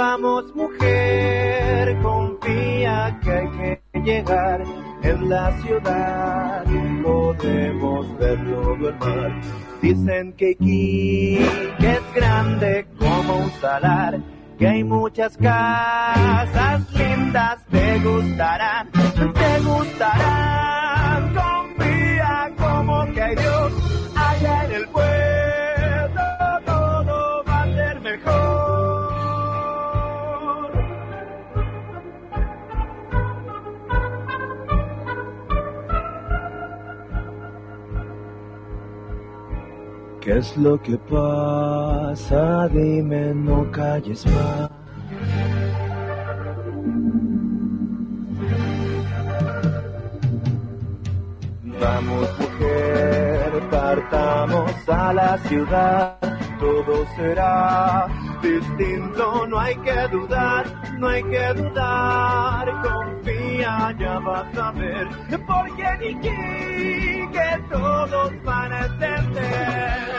confía que hay que llegar. En la ciudad podemos ver todo el mar. Dicen que Iquique es grande como un salar, que hay muchas casas lindas, te gustarán, confía como que hay Dios allá en el pueblo, todo va a ser mejor. ¿Qué es lo que pasa? Dime, no calles más. Vamos mujer, partamos a la ciudad, todo será distinto, no hay que dudar, no hay que dudar, confía, ya vas a ver, porque Niki, que todos van a entender.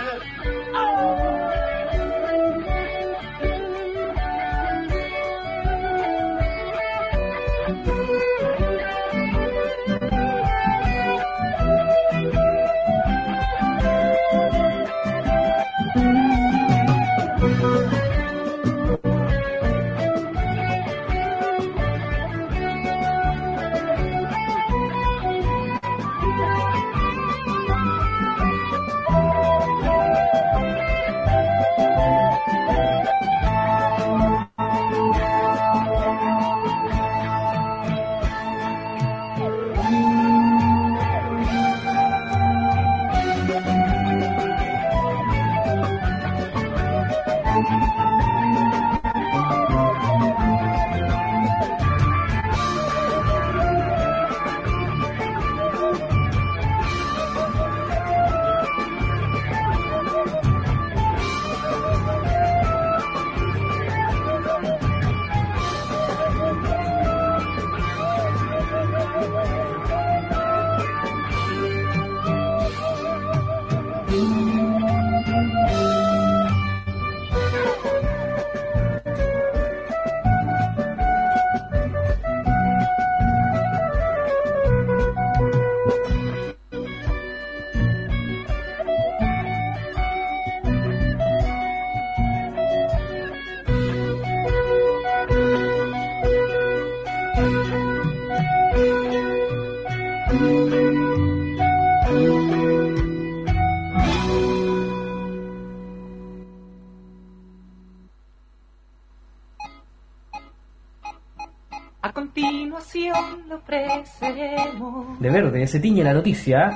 A continuación le ofreceremos De verde se tiñe la noticia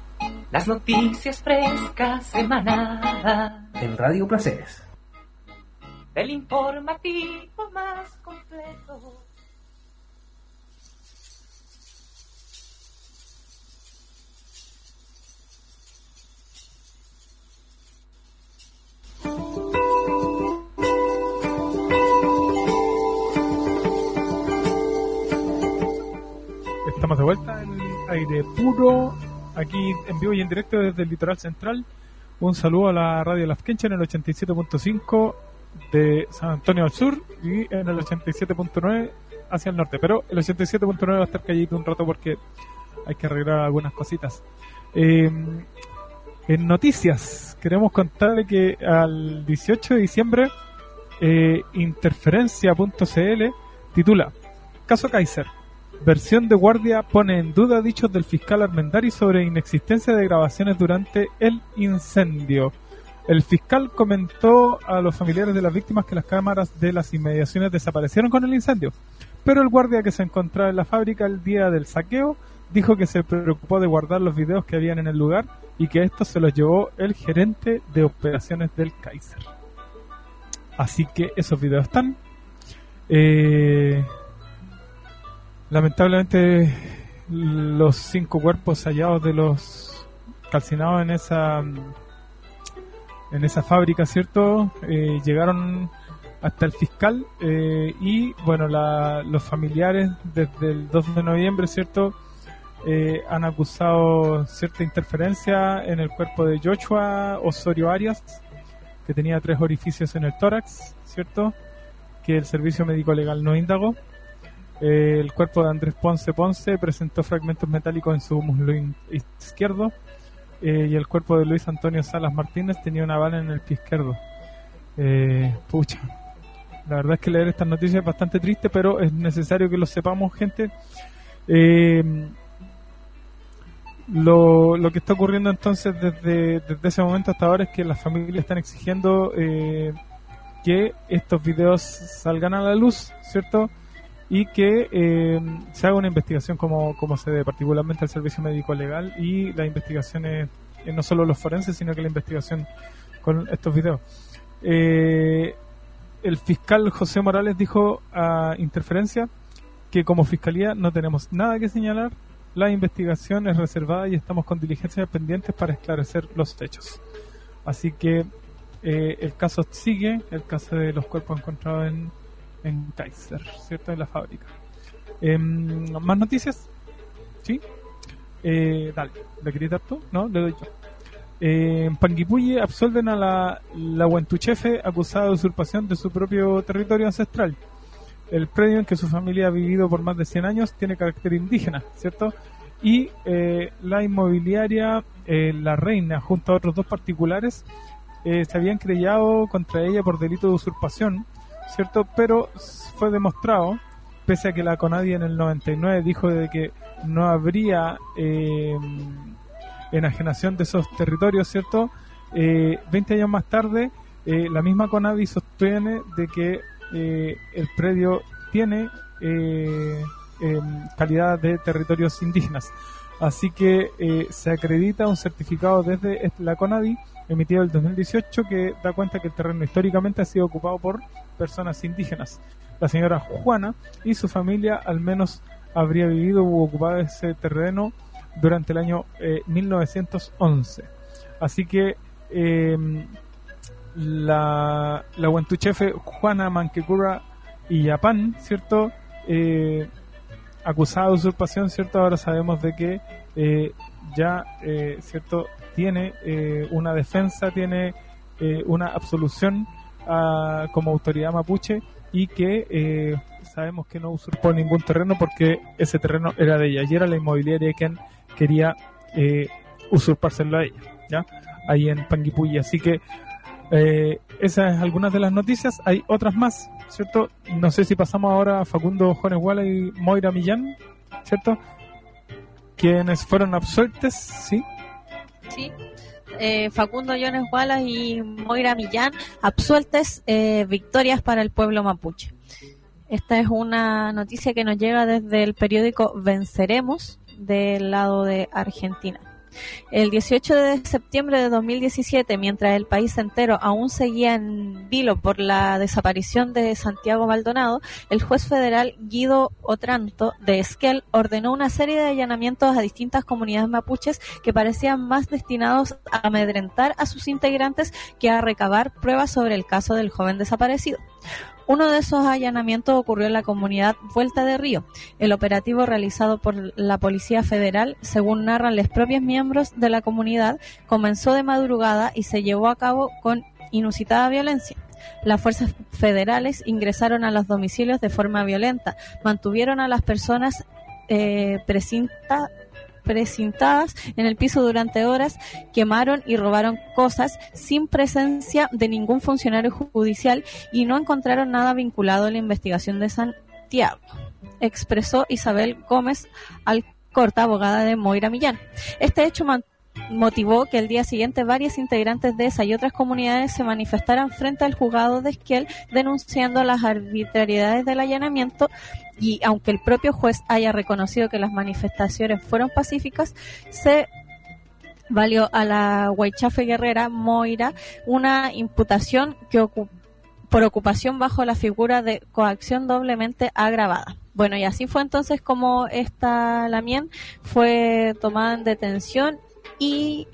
las noticias frescas semanadas en Radio Placeres. Del informativo más completo. Estamos de vuelta en Aire Puro, aquí en vivo y en directo desde el Litoral Central. Un saludo a la radio Las Quinchas en el 87.5 de San Antonio al sur y en el 87.9 hacia el norte. Pero el 87.9 va a estar calladito un rato porque hay que arreglar algunas cositas. En noticias, queremos contarle que al 18 de diciembre Interferencia.cl titula Caso Kaiser. Versión de guardia pone en duda dichos del fiscal Armendari sobre inexistencia de grabaciones durante el incendio. El fiscal comentó a los familiares de las víctimas que las cámaras de las inmediaciones desaparecieron con el incendio, pero el guardia que se encontraba en la fábrica el día del saqueo dijo que se preocupó de guardar los videos que habían en el lugar y que estos se los llevó el gerente de operaciones del Kaiser. Así que esos videos están. Lamentablemente los 5 cuerpos hallados de los calcinados en esa fábrica, ¿cierto? Llegaron hasta el fiscal y bueno, los familiares desde el 2 de noviembre, ¿cierto? Han acusado cierta interferencia en el cuerpo de Joshua Osorio Arias, que tenía 3 orificios en el tórax, ¿cierto? Que el servicio médico legal no indagó. El cuerpo de Andrés Ponce presentó fragmentos metálicos en su muslo izquierdo, y el cuerpo de Luis Antonio Salas Martínez tenía una bala en el pie izquierdo. Pucha, la verdad es que leer estas noticias es bastante triste, pero es necesario que lo sepamos, gente. Lo que está ocurriendo entonces desde ese momento hasta ahora es que las familias están exigiendo que estos videos salgan a la luz, ¿cierto? Y que se haga una investigación como se debe, particularmente el servicio médico legal y las investigaciones, no solo los forenses, sino que la investigación con estos videos. El fiscal José Morales dijo a Interferencia que como fiscalía no tenemos nada que señalar, la investigación es reservada y estamos con diligencias pendientes para esclarecer los hechos. Así que el caso sigue, el caso de los cuerpos encontrados en Kaiser, ¿cierto? En la fábrica. ¿Más noticias? ¿Sí? Dale, ¿le querías dar tú? No, le doy yo. En Panguipulli absolven a la Huentuchefe acusada de usurpación de su propio territorio ancestral. El predio en que su familia ha vivido por más de 100 años tiene carácter indígena, ¿cierto? Y la inmobiliaria La Reina, junto a otros 2 particulares, se habían querellado contra ella por delito de usurpación, ¿cierto? Pero fue demostrado, pese a que la CONADI en el 99 dijo de que no habría enajenación de esos territorios, ¿cierto? 20 años más tarde, la misma CONADI sostiene de que el predio tiene calidad de territorios indígenas. Así que se acredita un certificado desde la CONADI emitido en el 2018 que da cuenta que el terreno históricamente ha sido ocupado por personas indígenas. La señora Juana y su familia al menos habría vivido u ocupado ese terreno durante el año 1911. Así que la Huentuchefe Juana Manquecura y Yapán, ¿cierto? Acusada de usurpación, ¿cierto? Ahora sabemos de que ¿cierto? Tiene una defensa, tiene una absolución como autoridad mapuche y que sabemos que no usurpó ningún terreno porque ese terreno era de ella y era la inmobiliaria quien quería usurpárselo a ella, ¿ya? Ahí en Panguipulli. Así que esas es algunas de las noticias. Hay otras más, ¿cierto? No sé si pasamos ahora a Facundo Jones Guala y Moira Millán, ¿cierto? Quienes fueron absueltos, ¿sí? Sí. Facundo Jones Wallace y Moira Millán absueltes, victorias para el pueblo mapuche. Esta es una noticia que nos llega desde el periódico Venceremos del lado de Argentina. El 18 de septiembre de 2017, mientras el país entero aún seguía en vilo por la desaparición de Santiago Maldonado, el juez federal Guido Otranto de Esquel ordenó una serie de allanamientos a distintas comunidades mapuches que parecían más destinados a amedrentar a sus integrantes que a recabar pruebas sobre el caso del joven desaparecido. Uno de esos allanamientos ocurrió en la comunidad Vuelta de Río. El operativo realizado por la Policía Federal, según narran los propios miembros de la comunidad, comenzó de madrugada y se llevó a cabo con inusitada violencia. Las fuerzas federales ingresaron a los domicilios de forma violenta, mantuvieron a las personas precintadas en el piso durante horas, quemaron y robaron cosas sin presencia de ningún funcionario judicial y no encontraron nada vinculado a la investigación de Santiago, expresó Isabel Gómez Alcorta, abogada de Moira Millán. Este hecho motivó que el día siguiente varios integrantes de esa y otras comunidades se manifestaran frente al juzgado de Esquiel denunciando las arbitrariedades del allanamiento, y aunque el propio juez haya reconocido que las manifestaciones fueron pacíficas, se valió a la Huaychafe Guerrera Moira una imputación por ocupación bajo la figura de coacción doblemente agravada. Bueno, y así fue entonces como esta Lamien fue tomada en detención. Y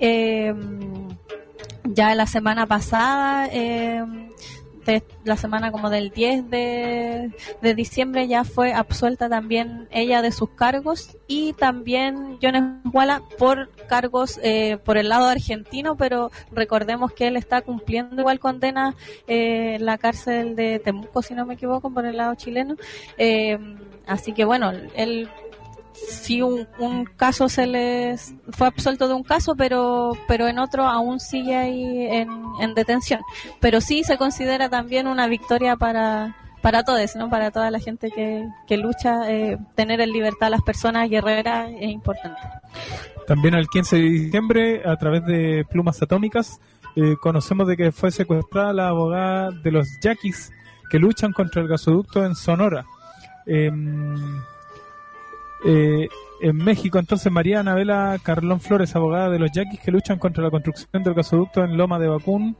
ya la semana pasada, la semana como del 10 de diciembre, ya fue absuelta también ella de sus cargos, y también Jones Walla por cargos por el lado argentino, pero recordemos que él está cumpliendo igual condena en la cárcel de Temuco, si no me equivoco, por el lado chileno. Así que bueno, él... Sí, un caso se les fue absuelto de un caso, pero en otro aún sigue ahí en detención. Pero sí se considera también una victoria para todos, ¿no? Para toda la gente que lucha. Tener en libertad a las personas guerreras es importante. También el 15 de diciembre, a través de Plumas Atómicas, conocemos de que fue secuestrada la abogada de los yaquis que luchan contra el gasoducto en Sonora. En México, entonces, María Anabela Carlón Flores, abogada de los yaquis que luchan contra la construcción del gasoducto en Loma de Vacum,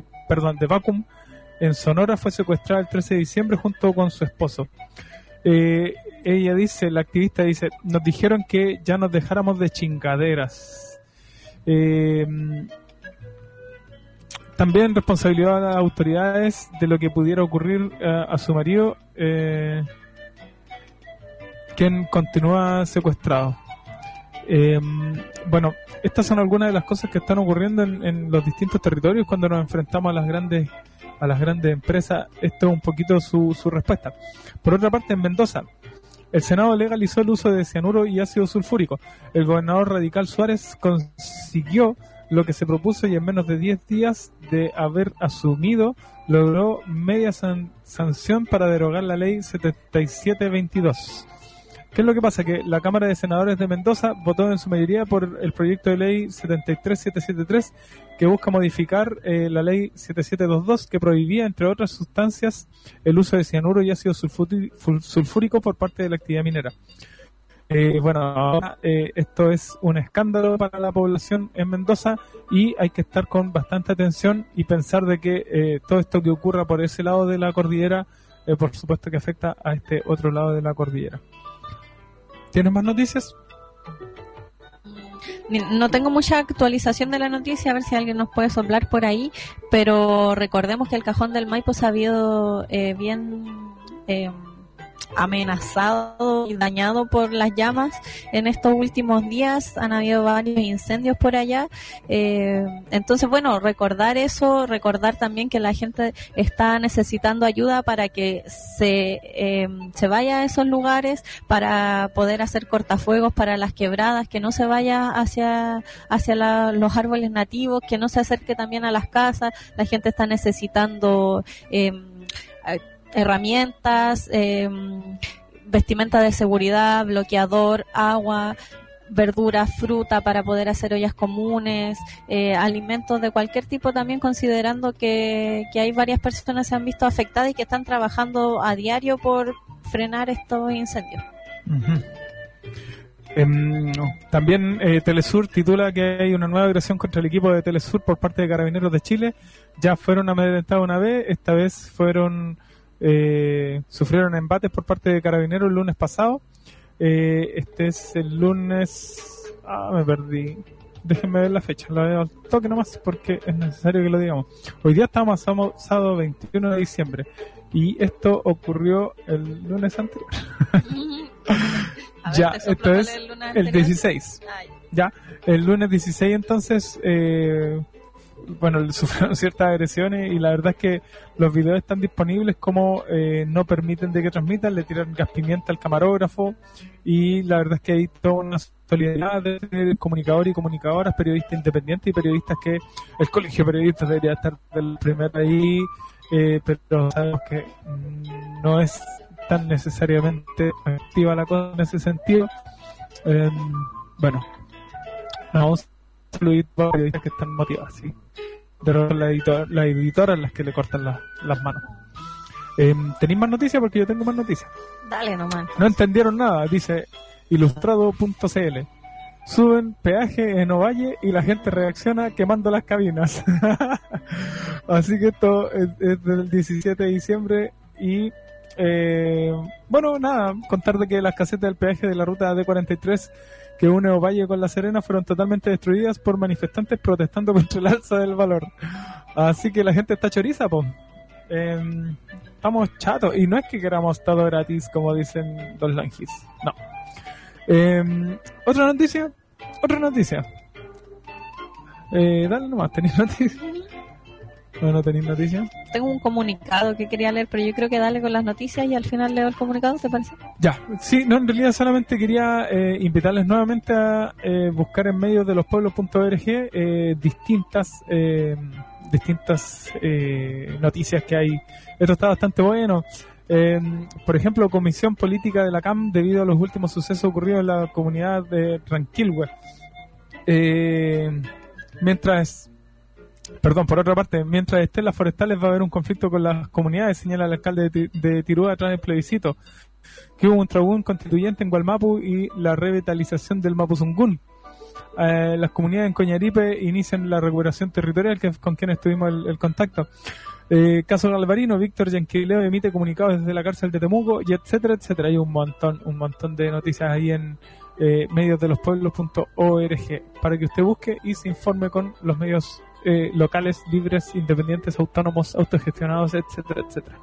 en Sonora, fue secuestrada el 13 de diciembre junto con su esposo. Ella dice, la activista dice, nos dijeron que ya nos dejáramos de chingaderas. También responsabilidad a las autoridades de lo que pudiera ocurrir a su marido, quien continúa secuestrado. Bueno, estas son algunas de las cosas que están ocurriendo en los distintos territorios cuando nos enfrentamos a las grandes empresas. Esto es un poquito su respuesta. Por otra parte, en Mendoza, el Senado legalizó el uso de cianuro y ácido sulfúrico. El gobernador radical Suárez consiguió lo que se propuso y en menos de 10 días de haber asumido logró media sanción para derogar la ley 7722. ¿Qué es lo que pasa? Que la Cámara de Senadores de Mendoza votó en su mayoría por el proyecto de ley 73773, que busca modificar la ley 7722, que prohibía, entre otras sustancias, el uso de cianuro y ácido sulfúrico por parte de la actividad minera. Bueno, ahora esto es un escándalo para la población en Mendoza y hay que estar con bastante atención y pensar de que todo esto que ocurra por ese lado de la cordillera, por supuesto que afecta a este otro lado de la cordillera. ¿Tienes más noticias? No tengo mucha actualización de la noticia, a ver si alguien nos puede soplar por ahí, pero recordemos que el Cajón del Maipo se ha habido bien amenazado y dañado por las llamas en estos últimos días. Han habido varios incendios por allá, entonces bueno, recordar eso, recordar también que la gente está necesitando ayuda para que se vaya a esos lugares, para poder hacer cortafuegos para las quebradas, que no se vaya hacia los árboles nativos, que no se acerque también a las casas. La gente está necesitando herramientas, vestimenta de seguridad, bloqueador, agua, verduras, fruta para poder hacer ollas comunes, alimentos de cualquier tipo, también considerando que hay varias personas que se han visto afectadas y que están trabajando a diario por frenar estos incendios. Uh-huh. También Telesur titula que hay una nueva agresión contra el equipo de Telesur por parte de Carabineros de Chile. Ya fueron amedrentados una vez, esta vez sufrieron embates por parte de Carabineros el lunes pasado. Este es el lunes... me perdí. Déjenme ver la fecha, lo veo al toque nomás porque es necesario que lo digamos. Hoy día estamos sábado 21 de diciembre Y esto ocurrió el lunes anterior. A ver, Ya, ¿te sopló esto es el lunes el anterior? 16. Ay. Ya, el lunes 16 entonces, bueno, sufrieron ciertas agresiones y la verdad es que los videos están disponibles como no permiten de que transmitan, le tiran gas pimienta al camarógrafo y la verdad es que hay toda una solidaridad de comunicadores y comunicadoras, periodistas independientes y periodistas que el colegio de periodistas debería estar del primero ahí, pero sabemos que no es tan necesariamente activa la cosa en ese sentido. Bueno, vamos a incluir periodistas que están motivados, ¿sí? Pero la editora es las que le cortan las manos. ¿Tenéis más noticias? Porque yo tengo más noticias. Dale nomás. No entendieron nada, dice ilustrado.cl. Suben peaje en Ovalle y la gente reacciona quemando las cabinas. Así que esto es del 17 de diciembre y bueno, nada, contar de que las casetas del peaje de la ruta D43 que une Ovalle con La Serena fueron totalmente destruidas por manifestantes protestando contra el alza del valor. Así que la gente está choriza, po. Estamos chatos y no es que queramos todo gratis como dicen los langis, no. Otra noticia. Dale nomás, ¿tenéis noticias? ¿No tenéis noticias? Tengo un comunicado que quería leer, pero yo creo que dale con las noticias y al final leo el comunicado, ¿te parece? Ya, sí, no, en realidad solamente quería invitarles nuevamente a buscar en medios de lospueblos.org distintas noticias que hay. Esto está bastante bueno. Por ejemplo, Comisión Política de la CAM debido a los últimos sucesos ocurridos en la comunidad de Ranquilhue. Por otra parte, mientras estén las forestales va a haber un conflicto con las comunidades, señala el alcalde de Tirúa tras el plebiscito, que hubo un trabún constituyente en Gualmapu y la revitalización del Mapuzungún. Las comunidades en Coñaripe inician la recuperación territorial, que es con quienes tuvimos el contacto. Caso Galvarino, Víctor Yanquileo emite comunicados desde la cárcel de Temuco, y etcétera, etcétera. Hay un montón de noticias ahí en medios de lospueblos.org para que usted busque y se informe con los medios locales, libres, independientes, autónomos, autogestionados, etcétera, etcétera.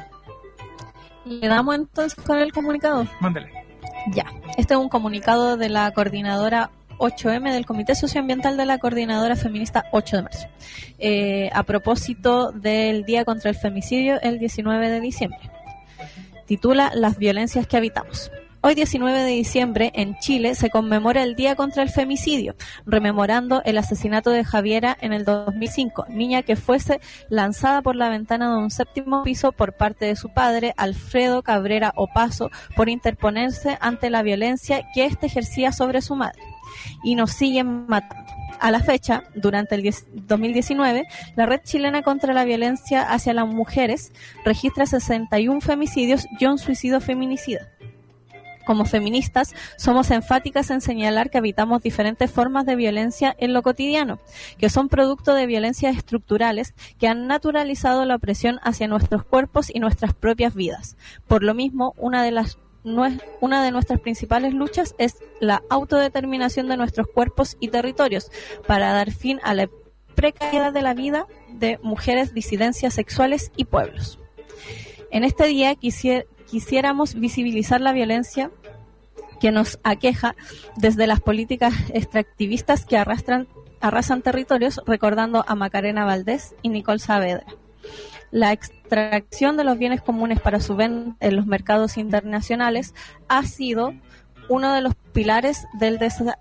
¿Le damos entonces con el comunicado? Mándele. Ya, este es un comunicado de la coordinadora 8M del Comité Socioambiental de la Coordinadora Feminista 8 de marzo, a propósito del Día contra el Femicidio el 19 de diciembre. Titula Las violencias que habitamos. Hoy 19 de diciembre en Chile se conmemora el Día contra el Femicidio, rememorando el asesinato de Javiera en el 2005, niña que fuese lanzada por la ventana de un 7º piso por parte de su padre, Alfredo Cabrera Opaso, por interponerse ante la violencia que éste ejercía sobre su madre. Y nos siguen matando. A la fecha, durante el 2019, la Red Chilena contra la Violencia hacia las Mujeres registra 61 femicidios y un suicidio feminicida. Como feministas, somos enfáticas en señalar que habitamos diferentes formas de violencia en lo cotidiano, que son producto de violencias estructurales que han naturalizado la opresión hacia nuestros cuerpos y nuestras propias vidas. Por lo mismo, una de nuestras principales luchas es la autodeterminación de nuestros cuerpos y territorios para dar fin a la precariedad de la vida de mujeres, disidencias sexuales y pueblos. En este día quisiéramos visibilizar la violencia que nos aqueja desde las políticas extractivistas que arrasan territorios, recordando a Macarena Valdés y Nicole Saavedra. La extracción de los bienes comunes para su venta en los mercados internacionales ha sido uno de los pilares del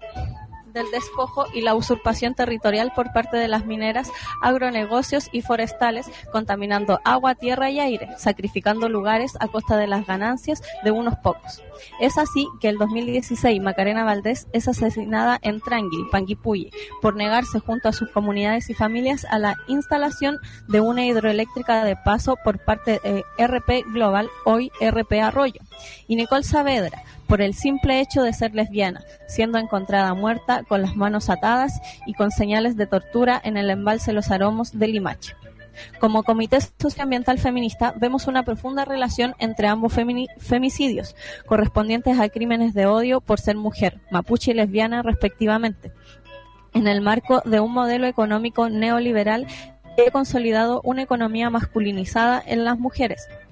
despojo y la usurpación territorial por parte de las mineras, agronegocios y forestales, contaminando agua, tierra y aire, sacrificando lugares a costa de las ganancias de unos pocos. Es así que el 2016 Macarena Valdés es asesinada en Tranguil, Panguipulli, por negarse junto a sus comunidades y familias a la instalación de una hidroeléctrica de paso por parte de RP Global, hoy RP Arroyo, y Nicole Saavedra, por el simple hecho de ser lesbiana, siendo encontrada muerta con las manos atadas y con señales de tortura en el embalse Los Aromos de Limache. Como Comité Socioambiental Feminista, vemos una profunda relación entre ambos femicidios, correspondientes a crímenes de odio por ser mujer, mapuche y lesbiana respectivamente, en el marco de un modelo económico neoliberal que ha consolidado una economía masculinizada en las mujeres.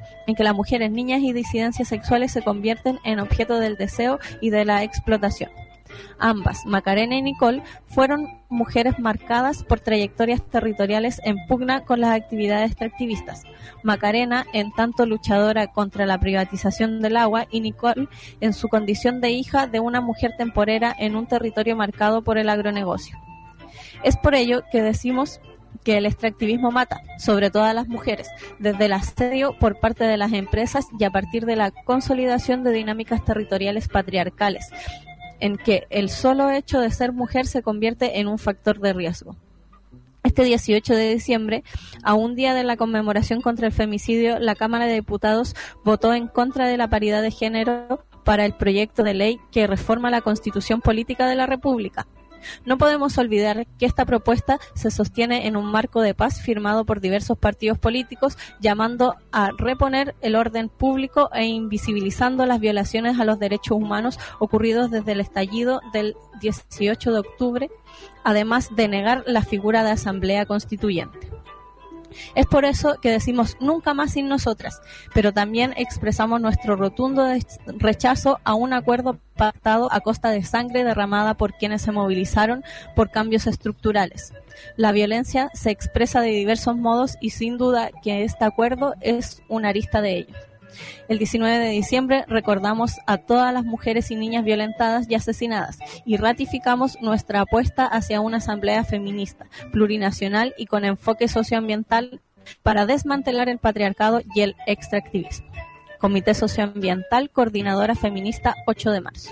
en que las mujeres, niñas y disidencias sexuales se convierten en objeto del deseo y de la explotación. Ambas, Macarena y Nicole, fueron mujeres marcadas por trayectorias territoriales en pugna con las actividades extractivistas. Macarena, en tanto luchadora contra la privatización del agua, y Nicole, en su condición de hija de una mujer temporera en un territorio marcado por el agronegocio. Es por ello que decimos que el extractivismo mata, sobre todo a las mujeres, desde el asedio por parte de las empresas y a partir de la consolidación de dinámicas territoriales patriarcales, en que el solo hecho de ser mujer se convierte en un factor de riesgo. Este 18 de diciembre, a un día de la conmemoración contra el femicidio, la Cámara de Diputados votó en contra de la paridad de género para el proyecto de ley que reforma la Constitución Política de la República. No podemos olvidar que esta propuesta se sostiene en un marco de paz firmado por diversos partidos políticos, llamando a reponer el orden público e invisibilizando las violaciones a los derechos humanos ocurridos desde el estallido del 18 de octubre, además de negar la figura de Asamblea Constituyente. Es por eso que decimos nunca más sin nosotras, pero también expresamos nuestro rotundo rechazo a un acuerdo pactado a costa de sangre derramada por quienes se movilizaron por cambios estructurales. La violencia se expresa de diversos modos y sin duda que este acuerdo es una arista de ellos. El 19 de diciembre recordamos a todas las mujeres y niñas violentadas y asesinadas y ratificamos nuestra apuesta hacia una asamblea feminista, plurinacional y con enfoque socioambiental para desmantelar el patriarcado y el extractivismo. Comité Socioambiental, Coordinadora Feminista, 8 de marzo.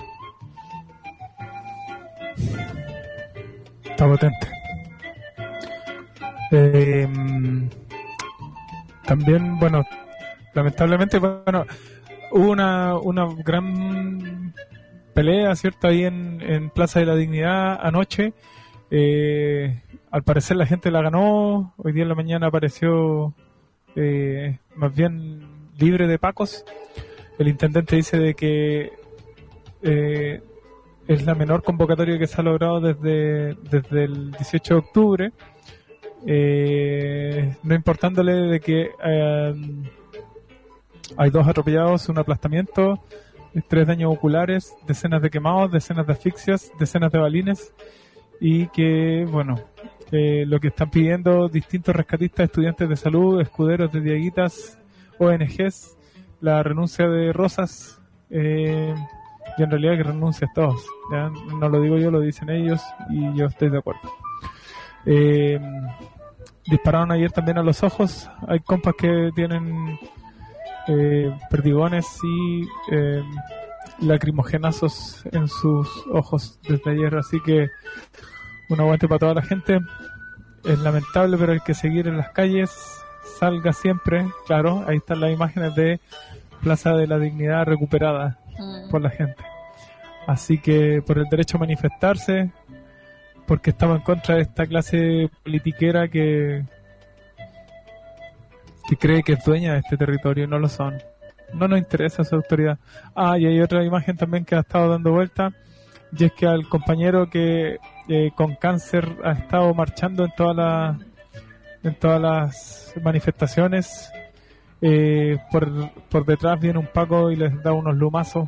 Está potente. También, bueno, lamentablemente, bueno, hubo una gran pelea, ¿cierto? Ahí en Plaza de la Dignidad anoche. Al parecer la gente la ganó. Hoy día en la mañana apareció más bien libre de pacos. El intendente dice de que es la menor convocatoria que se ha logrado desde el 18 de octubre. No importándole de que hay 2 atropellados, un aplastamiento, 3 daños oculares, decenas de quemados, decenas de asfixias, decenas de balines, y que, bueno, lo que están pidiendo distintos rescatistas, estudiantes de salud, escuderos de Dieguitas, ONGs, la renuncia de Rosas, y en realidad que renuncien todos, ¿ya? No lo digo yo, lo dicen ellos, y yo estoy de acuerdo. Dispararon ayer también a los ojos, hay compas que tienen perdigones y lacrimogenazos en sus ojos desde ayer, así que un aguante para toda la gente. Es lamentable, pero hay que seguir en las calles, salga siempre. Claro, ahí están las imágenes de Plaza de la Dignidad recuperada por la gente, así que por el derecho a manifestarse, porque estamos en contra de esta clase politiquera que cree que es dueña de este territorio, no lo son. No nos interesa su autoridad. Y hay otra imagen también que ha estado dando vuelta, y es que al compañero que con cáncer ha estado marchando en todas las manifestaciones, por detrás viene un Paco y les da unos lumazos.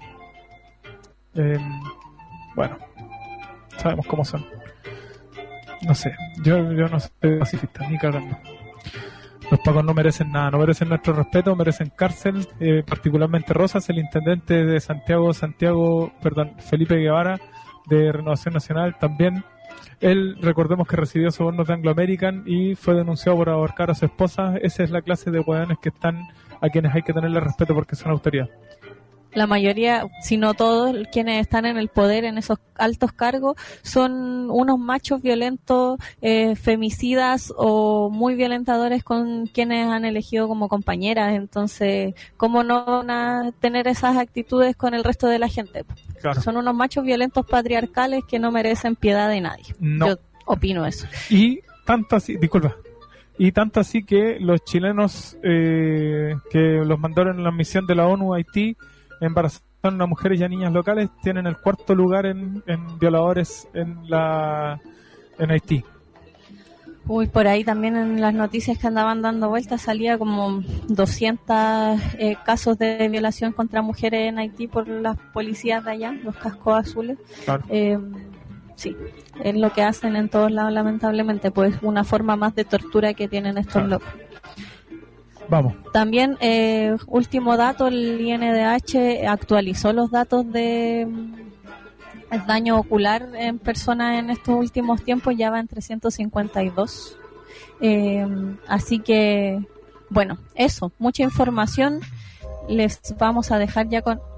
Bueno, sabemos cómo son. No sé, yo no soy pacifista, ni cagando. Los pacos no merecen nada, no merecen nuestro respeto, merecen cárcel, particularmente Rosas, el intendente de Felipe Guevara, de Renovación Nacional, también. Él, recordemos que recibió sobornos de Anglo American y fue denunciado por ahorcar a su esposa. Esa es la clase de hueones que están, a quienes hay que tenerle respeto porque son autoridad. La mayoría, si no todos, quienes están en el poder, en esos altos cargos, son unos machos violentos, femicidas o muy violentadores con quienes han elegido como compañeras. Entonces, ¿cómo no van a tener esas actitudes con el resto de la gente? Claro. Son unos machos violentos patriarcales que no merecen piedad de nadie. No. Yo opino eso. Y tanto así, tanto así que los chilenos que los mandaron en la misión de la ONU a Haití, embarazaron a mujeres y a niñas locales, tienen el 4º lugar en violadores en Haití. Uy, por ahí también en las noticias que andaban dando vueltas salía como 200 casos de violación contra mujeres en Haití por las policías de allá, los cascos azules. Claro. Sí, es lo que hacen en todos lados, lamentablemente, pues una forma más de tortura que tienen estos locos. Vamos. También, último dato, el INDH actualizó los datos de el daño ocular en personas en estos últimos tiempos, ya va en 352. Así que, bueno, eso, mucha información. Les vamos a dejar ya con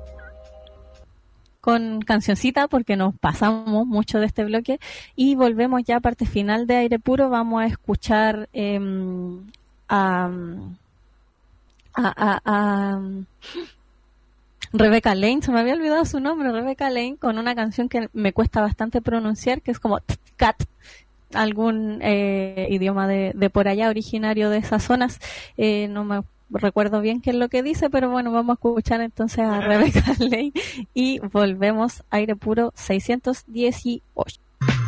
cancioncita porque nos pasamos mucho de este bloque y volvemos ya a parte final de Aire Puro. Vamos a escuchar a Rebecca Lane, se me había olvidado su nombre, Rebecca Lane, con una canción que me cuesta bastante pronunciar, que es como Cat, algún idioma de por allá, originario de esas zonas. No me recuerdo bien qué es lo que dice, pero bueno, vamos a escuchar entonces a Rebecca Lane y volvemos a Aire Puro 618.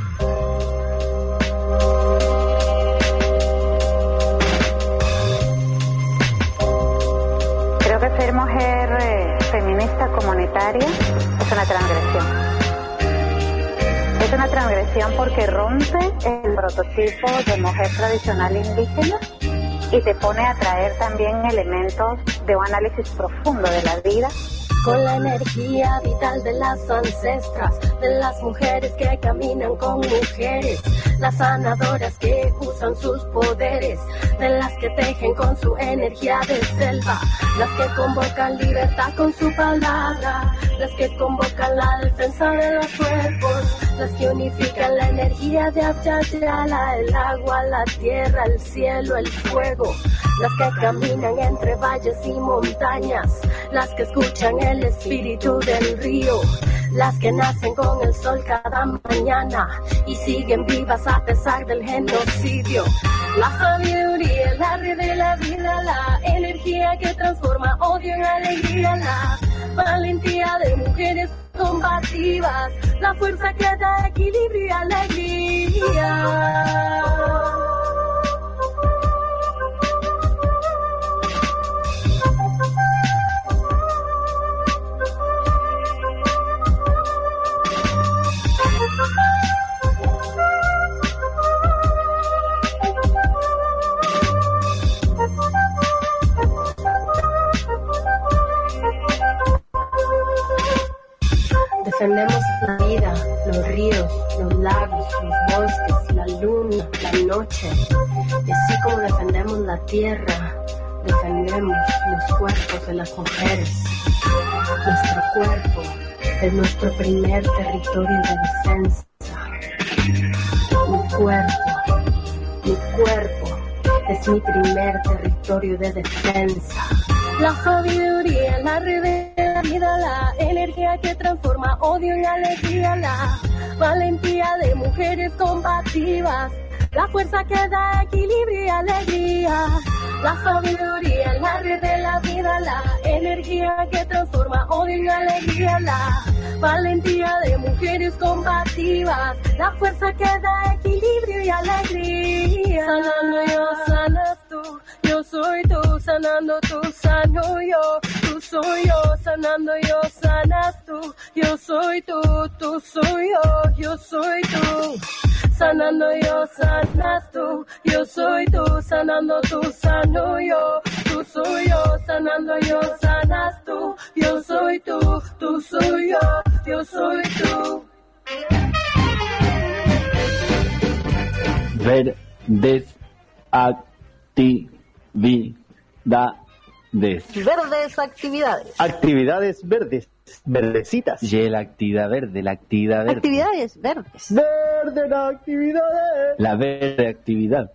Creo que ser mujer feminista comunitaria es una transgresión. Es una transgresión porque rompe el prototipo de mujer tradicional indígena y te pone a traer también elementos de un análisis profundo de la vida. Con la energía vital de las ancestras, de las mujeres que caminan con mujeres, las sanadoras que usan sus poderes, de las que tejen con su energía de selva, las que convocan libertad con su palabra, las que convocan la defensa de los cuerpos, las que unifican la energía de Abya-Yala, el agua, la tierra, el cielo, el fuego, las que caminan entre valles y montañas, las que escuchan el espíritu del río, las que nacen con el sol cada mañana y siguen vivas a pesar del genocidio. La sabiduría, la red de la vida, la energía que transforma odio en alegría, la valentía de mujeres combativas, la fuerza que da equilibrio y alegría. Defendemos la vida, los ríos, los lagos, los bosques, la luna, la noche. Y así como defendemos la tierra, defendemos los cuerpos de las mujeres. Nuestro cuerpo es nuestro primer territorio de defensa. Mi cuerpo es mi primer territorio de defensa. La sabiduría, la red de la vida, la energía que transforma odio en alegría, la valentía de mujeres combativas, la fuerza que da equilibrio y alegría. La sabiduría, la red de la vida, la energía que transforma odio en alegría, la valentía de mujeres combativas, la fuerza que da equilibrio y alegría. Sanando yo, sanas tú, yo soy tú, sanando tú, sano yo, tú soy yo, sanando yo, sanas tú, yo soy tú, tú soy yo soy tú. Sanando yo, sanas tú, yo soy tú, sanando tú, sano yo, tú soy yo, sanando yo, sanas tú, yo soy tú, tú soy yo soy tú. Verdes actividades. Verdes actividades. Actividades verdes. Verdecitas. Y la actividad verde, la actividad verde. Actividades verdes. Verde la actividades. La verde actividad.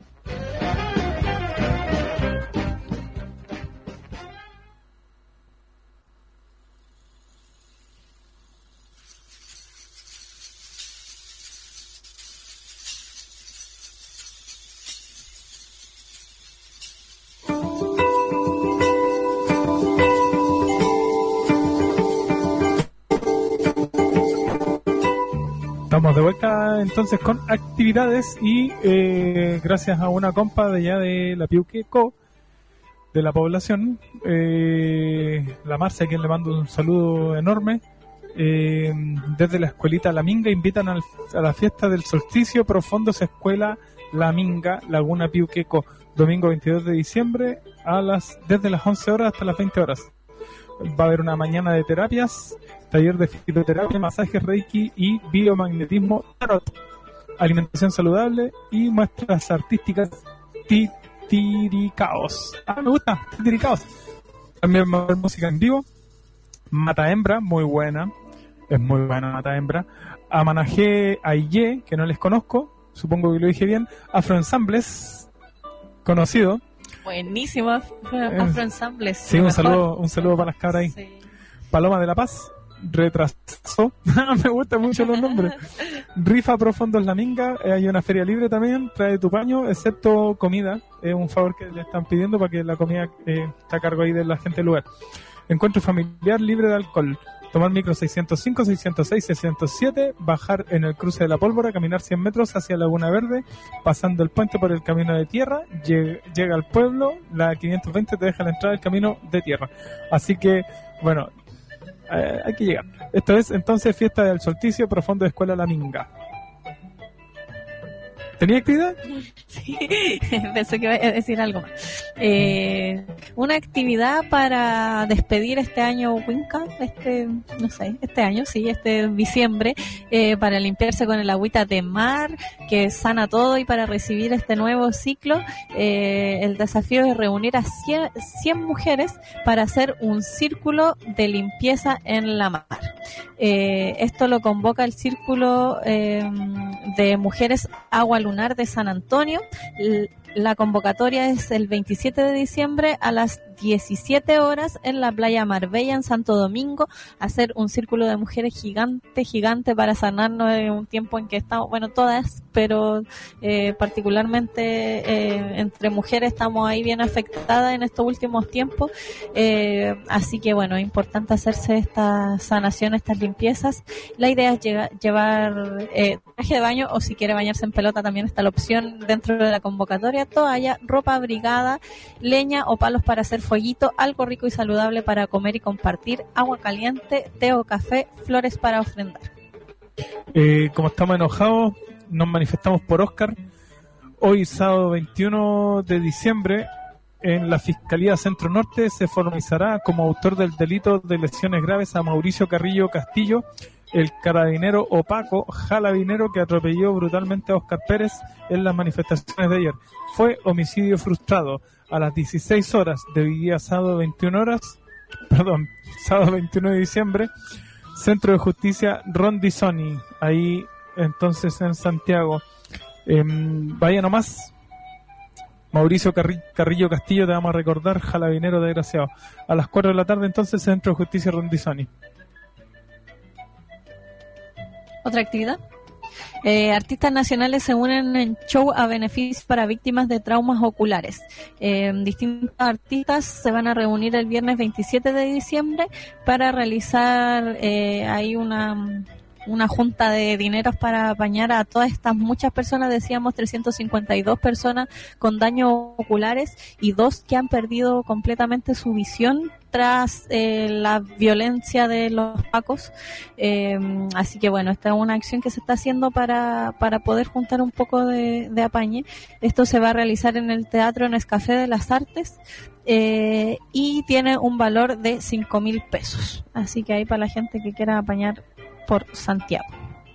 Estamos de vuelta entonces con actividades y gracias a una compa de allá de la Piuqueco, de la población, la Marcia, a quien le mando un saludo enorme, desde la escuelita La Minga invitan a la fiesta del solsticio Profondos Escuela La Minga, Laguna Piuqueco, domingo 22 de diciembre desde las 11 horas hasta las 20 horas. Va a haber una mañana de terapias, taller de fisioterapia, masajes reiki y biomagnetismo tarot, alimentación saludable y muestras artísticas titiricaos. Me gusta, titiricaos. También va a haber música en vivo. Mata Hembra, muy buena. Es muy buena Mata Hembra. Amanajé Aye, que no les conozco, supongo que lo dije bien. Afroensambles, conocido. Buenísimo, Afroensambles. Sí, un saludo para las cabras ahí. Sí. Paloma de la Paz, retrasó. Me gustan mucho los nombres. Rifa Profondos La Minga, hay una feria libre también, trae tu paño, excepto comida. Es un favor que le están pidiendo para que la comida está a cargo ahí de la gente del lugar. Encuentro familiar libre de alcohol. Tomar micro 605, 606, 607, bajar en el cruce de la Pólvora, caminar 100 metros hacia Laguna Verde, pasando el puente por el camino de tierra, llega al pueblo, la 520 te deja la entrada del camino de tierra. Así que, bueno, hay que llegar. Esto es entonces fiesta del solsticio Profundo de Escuela La Minga. ¿Tenía actividad? Sí, pensé que iba a decir algo más. Una actividad para despedir este año Winca, este diciembre, para limpiarse con el agüita de mar, que sana todo, y para recibir este nuevo ciclo, el desafío es reunir a 100 mujeres para hacer un círculo de limpieza en la mar. Esto lo convoca el Círculo de Mujeres Agua Lunar de San Antonio. La convocatoria es el 27 de diciembre a las 17 horas en la playa Marbella, en Santo Domingo. Hacer un círculo de mujeres gigante para sanarnos en un tiempo en que estamos, bueno, todas, pero particularmente entre mujeres estamos ahí bien afectadas en estos últimos tiempos. Así que bueno, es importante hacerse esta sanación, estas limpiezas. La idea es llevar traje de baño, o si quiere bañarse en pelota también está la opción dentro de la convocatoria, toalla, ropa abrigada, leña o palos para hacer fueguito, algo rico y saludable para comer y compartir, agua caliente, té o café, flores para ofrendar. Como estamos enojados, nos manifestamos por Oscar. Hoy, sábado 21 de diciembre, en la Fiscalía Centro Norte se formalizará como autor del delito de lesiones graves a Mauricio Carrillo Castillo, el carabinero opaco jalabinero que atropelló brutalmente a Oscar Pérez en las manifestaciones de ayer. Fue homicidio frustrado. A las 16 horas de hoy día, sábado 21 de diciembre, Centro de Justicia Rondizoni, ahí entonces en Santiago. Vaya nomás, Mauricio Carrillo Castillo, te vamos a recordar, jalabinero desgraciado. A las 4 de la tarde entonces, Centro de Justicia Rondizoni. ¿Otra actividad? Artistas nacionales se unen en show a beneficio para víctimas de traumas oculares. Distintos artistas se van a reunir el viernes 27 de diciembre para realizar ahí una junta de dineros para apañar a todas estas muchas personas. Decíamos 352 personas con daños oculares y 2 que han perdido completamente su visión tras la violencia de los pacos. Así que bueno, esta es una acción que se está haciendo para poder juntar un poco de apañe. Esto se va a realizar en el Teatro Nescafé de las Artes y tiene un valor de 5.000 pesos. Así que ahí para la gente que quiera apañar por Santiago.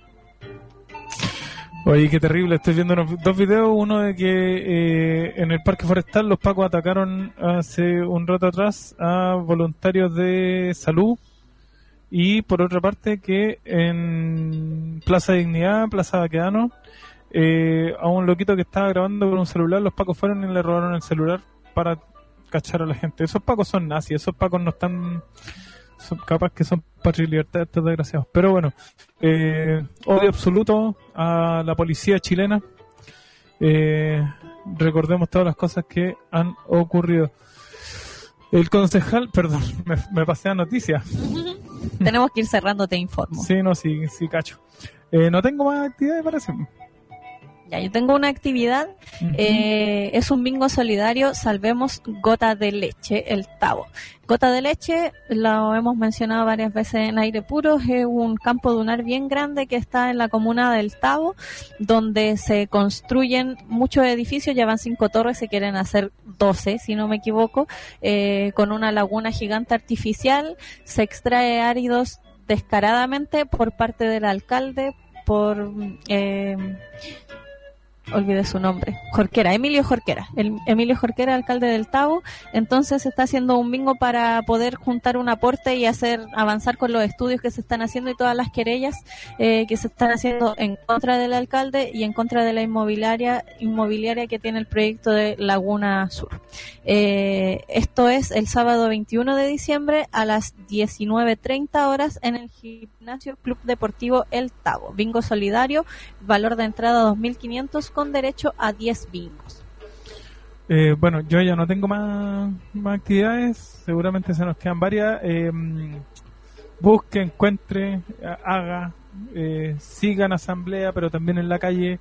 Oye, qué terrible, estoy viendo dos videos, uno de que en el Parque Forestal los pacos atacaron hace un rato atrás a voluntarios de salud, y por otra parte que en Plaza Dignidad, Plaza Baquedano, a un loquito que estaba grabando con un celular, los pacos fueron y le robaron el celular para cachar a la gente. Esos pacos son nazis, esos pacos no están... capaz que son patria y libertad, estos desgraciados. Pero bueno, odio absoluto a la policía chilena. Recordemos todas las cosas que han ocurrido. El concejal, perdón, me pasé a noticias. tenemos que ir cerrando, te informo. Sí, no, sí, cacho. No tengo más actividades, parece. Ya, yo tengo una actividad, es un bingo solidario, Salvemos Gota de Leche, el Tabo. Gota de Leche, lo hemos mencionado varias veces en Aire Puro, es un campo dunar bien grande que está en la comuna del Tabo, donde se construyen muchos edificios, ya van 5 torres, se quieren hacer 12, si no me equivoco, con una laguna gigante artificial, se extrae áridos descaradamente por parte del alcalde, olvidé su nombre, Emilio Jorquera, Emilio Jorquera, alcalde del Tabo. Entonces se está haciendo un bingo para poder juntar un aporte y avanzar con los estudios que se están haciendo y todas las querellas que se están haciendo en contra del alcalde y en contra de la inmobiliaria que tiene el proyecto de Laguna Sur. Esto es el sábado 21 de diciembre a las 19:30 horas en el gimnasio Club Deportivo El Tabo. Bingo solidario, valor de entrada 2.500 con derecho a 10 bingos. Bueno, yo ya no tengo más actividades, seguramente se nos quedan varias. Busque, encuentre, haga, sigan asamblea, pero también en la calle.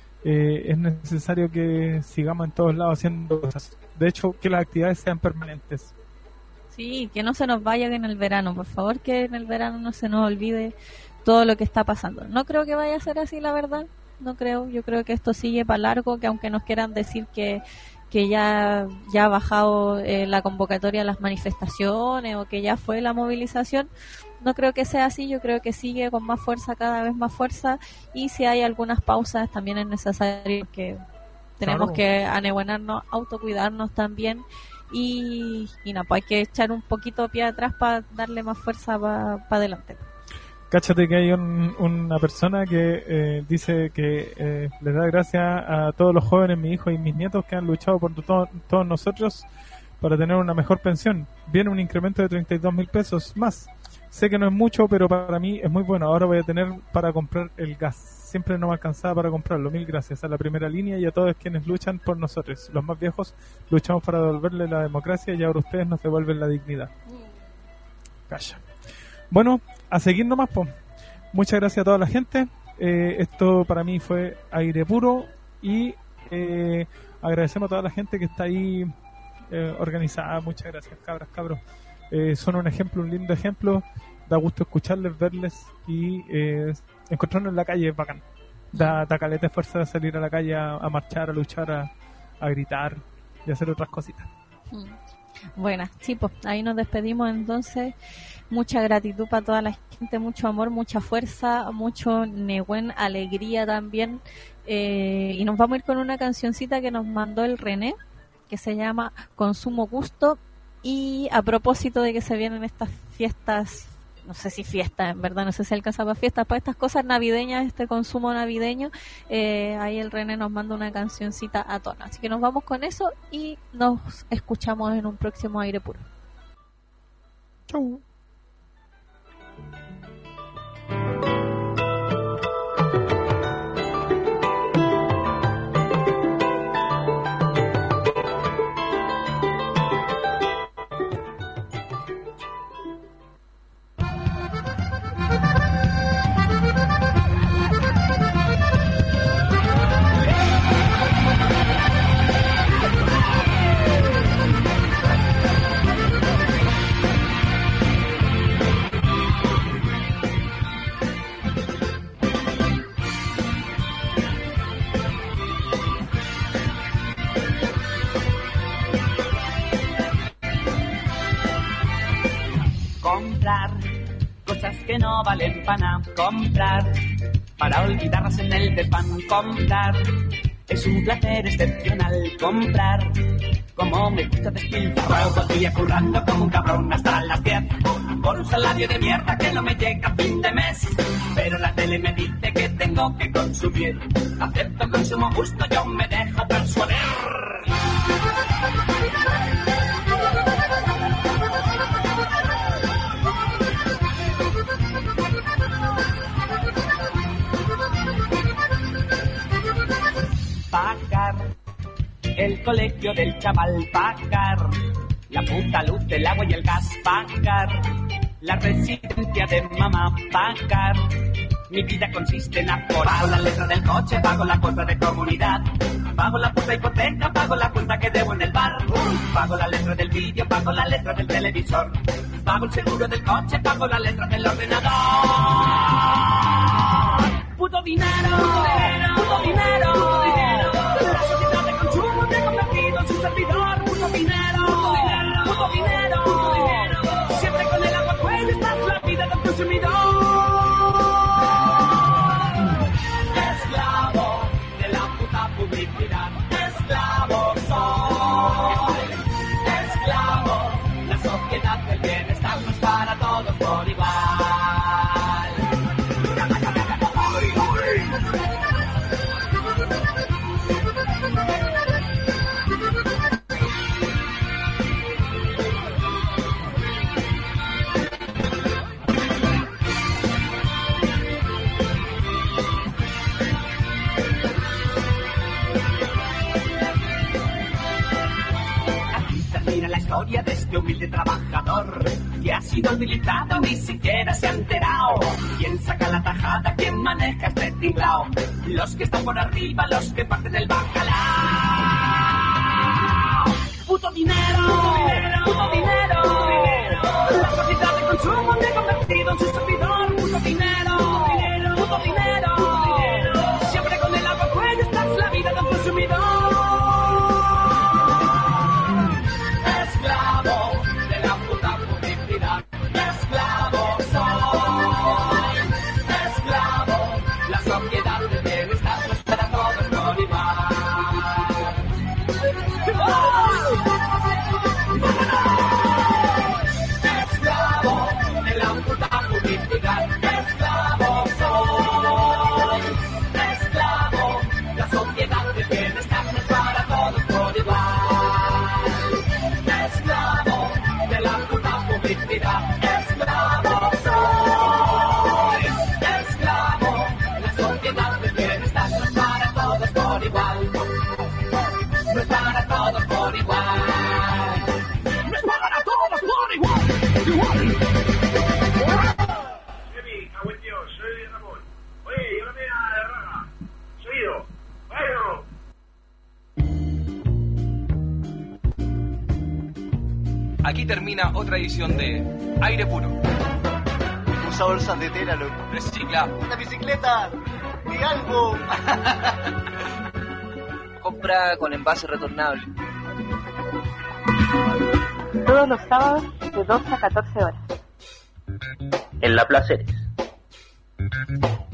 Es necesario que sigamos en todos lados haciendo cosas. De hecho, que las actividades sean permanentes. Sí, que no se nos vaya en el verano, por favor, que en el verano no se nos olvide todo lo que está pasando. No creo que vaya a ser así, la verdad. No creo, yo creo que esto sigue para largo, que aunque nos quieran decir que ya ha bajado la convocatoria a las manifestaciones o que ya fue la movilización, no creo que sea así. Yo creo que sigue con más fuerza, cada vez más fuerza, y si hay algunas pausas también es necesario, que tenemos que anebuenarnos, autocuidarnos también, y nada, pues hay que echar un poquito pie atrás para darle más fuerza para adelante. Cáchate que hay una persona que dice que les da gracias a todos los jóvenes, mis hijos y mis nietos, que han luchado por todos nosotros para tener una mejor pensión. Viene un incremento de 32.000 pesos más. Sé que no es mucho, pero para mí es muy bueno. Ahora voy a tener para comprar el gas. Siempre no me alcanzaba para comprarlo. 1000 gracias a la primera línea y a todos quienes luchan por nosotros. Los más viejos luchamos para devolverle la democracia y ahora ustedes nos devuelven la dignidad. Calla. Bueno, a seguir nomás, pues. Muchas gracias a toda la gente. Esto para mí fue Aire Puro y agradecemos a toda la gente que está ahí organizada. Muchas gracias, cabros. Son un ejemplo, un lindo ejemplo. Da gusto escucharles, verles y encontrarnos en la calle es bacán. Da caleta de fuerza de salir a la calle a marchar, a luchar, a gritar y hacer otras cositas. Bueno, chicos, ahí nos despedimos entonces. Mucha gratitud para toda la gente, mucho amor, mucha fuerza, mucho nehuen, alegría también. Y nos vamos a ir con una cancioncita que nos mandó el René, que se llama Consumo Gusto. Y a propósito de que se vienen estas fiestas, no sé si fiestas, en verdad, no sé si alcanza para fiestas, para estas cosas navideñas, este consumo navideño, ahí el René nos manda una cancioncita a tono. Así que nos vamos con eso y nos escuchamos en un próximo Aire Puro. Chau. Comprar cosas que no valen pana, comprar para olvidarlas en el desván, comprar es un placer excepcional, comprar como me gusta despilfarrar todo el día currando como un cabrón hasta las 10 por un salario de mierda que no me llega a fin de mes, pero la tele me dice que tengo que consumir, acepto consumo justo, yo me dejo persuadir. Pagar el colegio del chaval, pagar la puta luz, el agua y el gas, pagar la residencia de mamá pagar. Mi vida consiste en aforar. Pago la letra del coche, pago la cuota de comunidad, pago la puta hipoteca, pago la cuenta que debo en el bar, pago la letra del vídeo, pago la letra del televisor, pago el seguro del coche, pago la letra del ordenador. Puto dinero, puto dinero, puto dinero. La sociedad de consumo me ha convertido en su servidor. Puto dinero, puto dinero, puto dinero. Siempre con el agua al cuello estás la vida del consumidor. Esclavo de la puta publicidad. Esclavo soy. Esclavo. La sociedad del bienestar no es para todos por igual. La historia de este humilde trabajador que ha sido utilizado, ni siquiera se ha enterado. ¿Quién saca la tajada? ¿Quién maneja este tinglao? Los que están por arriba, los que parten el bacalao. ¡Puto dinero! ¡Puto dinero! La sociedad de consumo me ha convertido en su servidor. ¡Puto dinero! ¡Puto dinero! Siempre con el agua al cuello estás la vida del consumidor. Esclavo de la puta publicidad. Esclavo soy. Esclavo. La sociedad del bienestar no es para todos por igual. Esclavo de la puta publicidad. Esclavo soy. Esclavo. La sociedad del bienestar no es para todos por igual. Esclavo de la puta publicidad. Esclavo soy. Esclavo. La sociedad del bienestar no es para todos por igual. No es para todos por igual. No es para todos por igual. Soy Ramón. Oye, yo no me da de raja. Seguido. Bueno. Aquí termina otra edición de Aire Puro. Usa bolsas de tela, loco. Recicla. ¡Una bicicleta! ¡Di algo! Compra con envase retornable. Todos los sábados de 2 a 14 horas. En La Placeres.